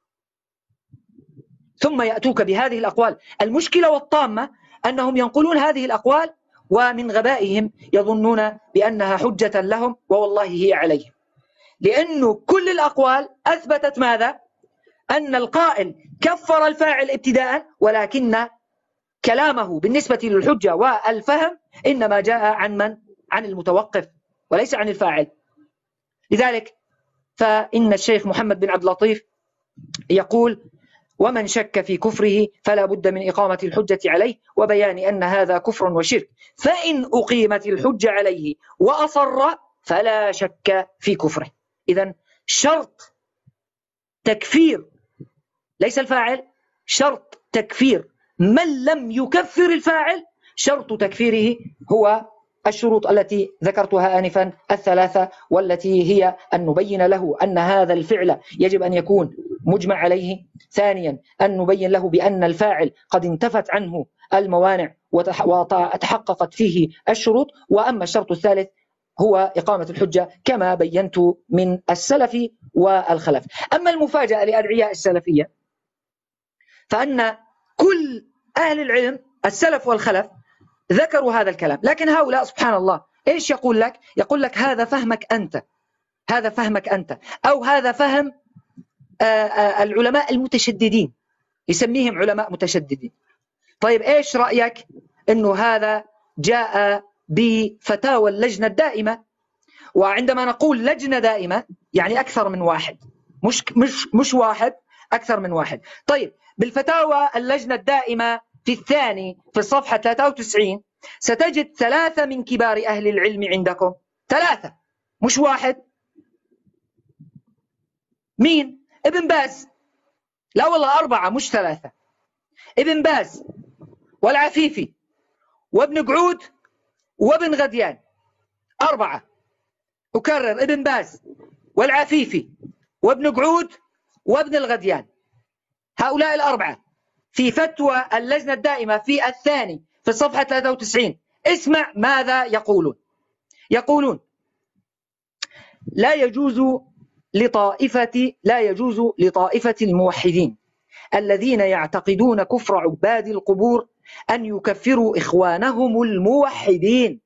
ثم يأتوك بهذه الأقوال. المشكلة والطامة أنهم ينقلون هذه الأقوال ومن غبائهم يظنون بأنها حجة لهم، ووالله هي عليهم، لأن كل الأقوال أثبتت ماذا؟ أن القائل كفر الفاعل ابتداء، ولكن كلامه بالنسبة للحجة والفهم إنما جاء عن من؟ عن المتوقف وليس عن الفاعل. لذلك فإن الشيخ محمد بن عبد اللطيف يقول: ومن شك في كفره فلا بد من إقامة الحجة عليه وبيان أن هذا كفر وشرك، فإن أقيمت الحجة عليه وأصر فلا شك في كفره. إذن شرط تكفير ليس الفاعل، شرط تكفير من لم يكفر الفاعل، شرط تكفيره هو الشروط التي ذكرتها آنفا الثلاثة، والتي هي أن نبين له أن هذا الفعل يجب أن يكون مجمع عليه. ثانيا أن نبين له بأن الفاعل قد انتفت عنه الموانع وتحققت فيه الشروط. وأما الشرط الثالث هو إقامة الحجة كما بينت من السلف والخلف. أما المفاجأة لأدعياء السلفية فأن كل أهل العلم السلف والخلف ذكروا هذا الكلام، لكن هؤلاء سبحان الله إيش يقول لك؟ يقول لك هذا فهمك أنت، هذا فهمك أنت، أو هذا فهم العلماء المتشددين، يسميهم علماء متشددين. طيب إيش رأيك أنه هذا جاء بفتاوى اللجنة الدائمة؟ وعندما نقول لجنة دائمة يعني أكثر من واحد، مش, مش, مش واحد، أكثر من واحد. طيب بالفتاوى اللجنة الدائمة في الثاني في الصفحة ثلاثة وتسعين ستجد ثلاثة من كبار أهل العلم عندكم، ثلاثة مش واحد. مين؟ ابن باز. لا والله أربعة مش ثلاثة. ابن باز والعفيفي وابن قعود وابن غديان، أربعة. أكرر: ابن باز والعفيفي وابن قعود وابن الغديان، هؤلاء الأربعة في فتوى اللجنة الدائمة في الثاني في الصفحة ثلاثة وتسعين. اسمع ماذا يقولون. يقولون: لا يجوز لطائفة لا يجوز لطائفة الموحدين الذين يعتقدون كفر عباد القبور أن يكفروا إخوانهم الموحدين.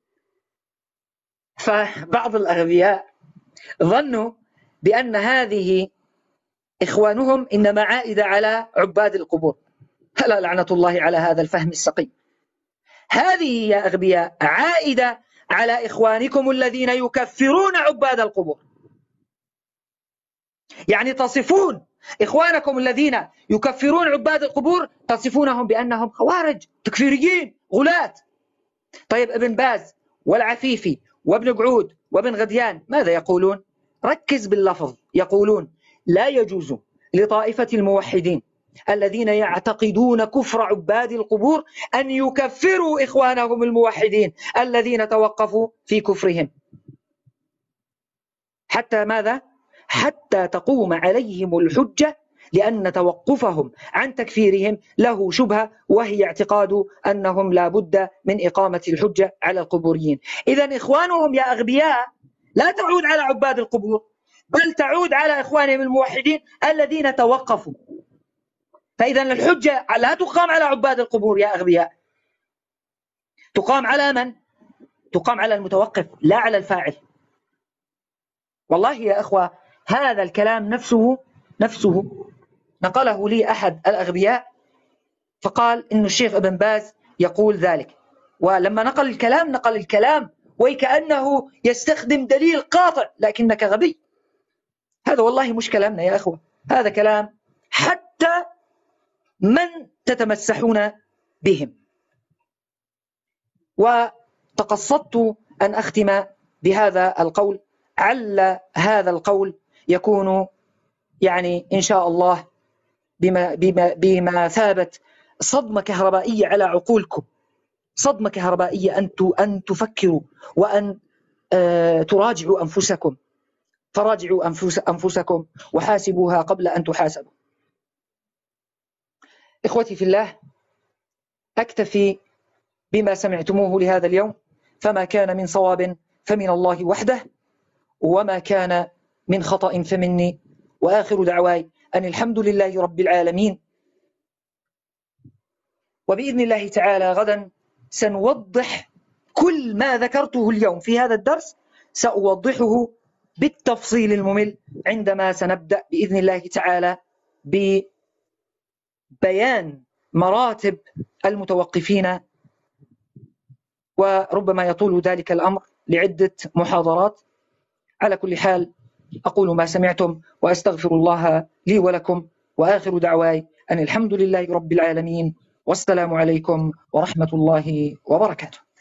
فبعض الأغبياء ظنوا بأن هذه إخوانهم إنما عائدة على عباد القبور. هلا لعنة الله على هذا الفهم السقيم. هذه يا أغبياء عائدة على إخوانكم الذين يكفرون عباد القبور، يعني تصفون إخوانكم الذين يكفرون عباد القبور تصفونهم بأنهم خوارج تكفيريين غلاة. طيب ابن باز والعفيفي وابن قعود وابن غديان ماذا يقولون؟ ركز باللفظ. يقولون: لا يجوز لطائفة الموحدين الذين يعتقدون كفر عباد القبور أن يكفروا إخوانهم الموحدين الذين توقفوا في كفرهم حتى ماذا؟ حتى تقوم عليهم الحجة، لأن توقفهم عن تكفيرهم له شبهة، وهي اعتقاد أنهم لا بد من إقامة الحجة على القبوريين. إذن إخوانهم يا أغبياء لا تعود على عباد القبور، بل تعود على إخوانهم الموحدين الذين توقفوا. فإذا الحجة لا تقام على عباد القبور يا أغبياء، تقام على من؟ تقام على المتوقف لا على الفاعل. والله يا أخوة هذا الكلام نفسه نفسه نقله لي أحد الأغبياء، فقال إن الشيخ ابن باز يقول ذلك، ولما نقل الكلام نقل الكلام وكأنه يستخدم دليل قاطع، لكنك غبي. هذا والله مش كلامنا يا أخوة، هذا كلام حتى من تتمسحون بهم. وتقصدت أن أختم بهذا القول، عل هذا القول يكون يعني إن شاء الله بما بما بمثابة صدمة كهربائية على عقولكم، صدمة كهربائية أن أن تفكروا وأن تراجعوا أنفسكم، فراجعوا أنفس أنفسكم وحاسبوها قبل أن تحاسبوا. إخوتي في الله، أكتفي بما سمعتموه لهذا اليوم، فما كان من صواب فمن الله وحده، وما كان من خطأ فمني، وآخر دعواي أن الحمد لله رب العالمين. وبإذن الله تعالى غدا سنوضح كل ما ذكرته اليوم في هذا الدرس، سأوضحه بالتفصيل الممل عندما سنبدأ بإذن الله تعالى ببيان مراتب المتوقفين، وربما يطول ذلك الأمر لعدة محاضرات. على كل حال أقول ما سمعتم وأستغفر الله لي ولكم، وآخر دعواي أن الحمد لله رب العالمين، والسلام عليكم ورحمة الله وبركاته.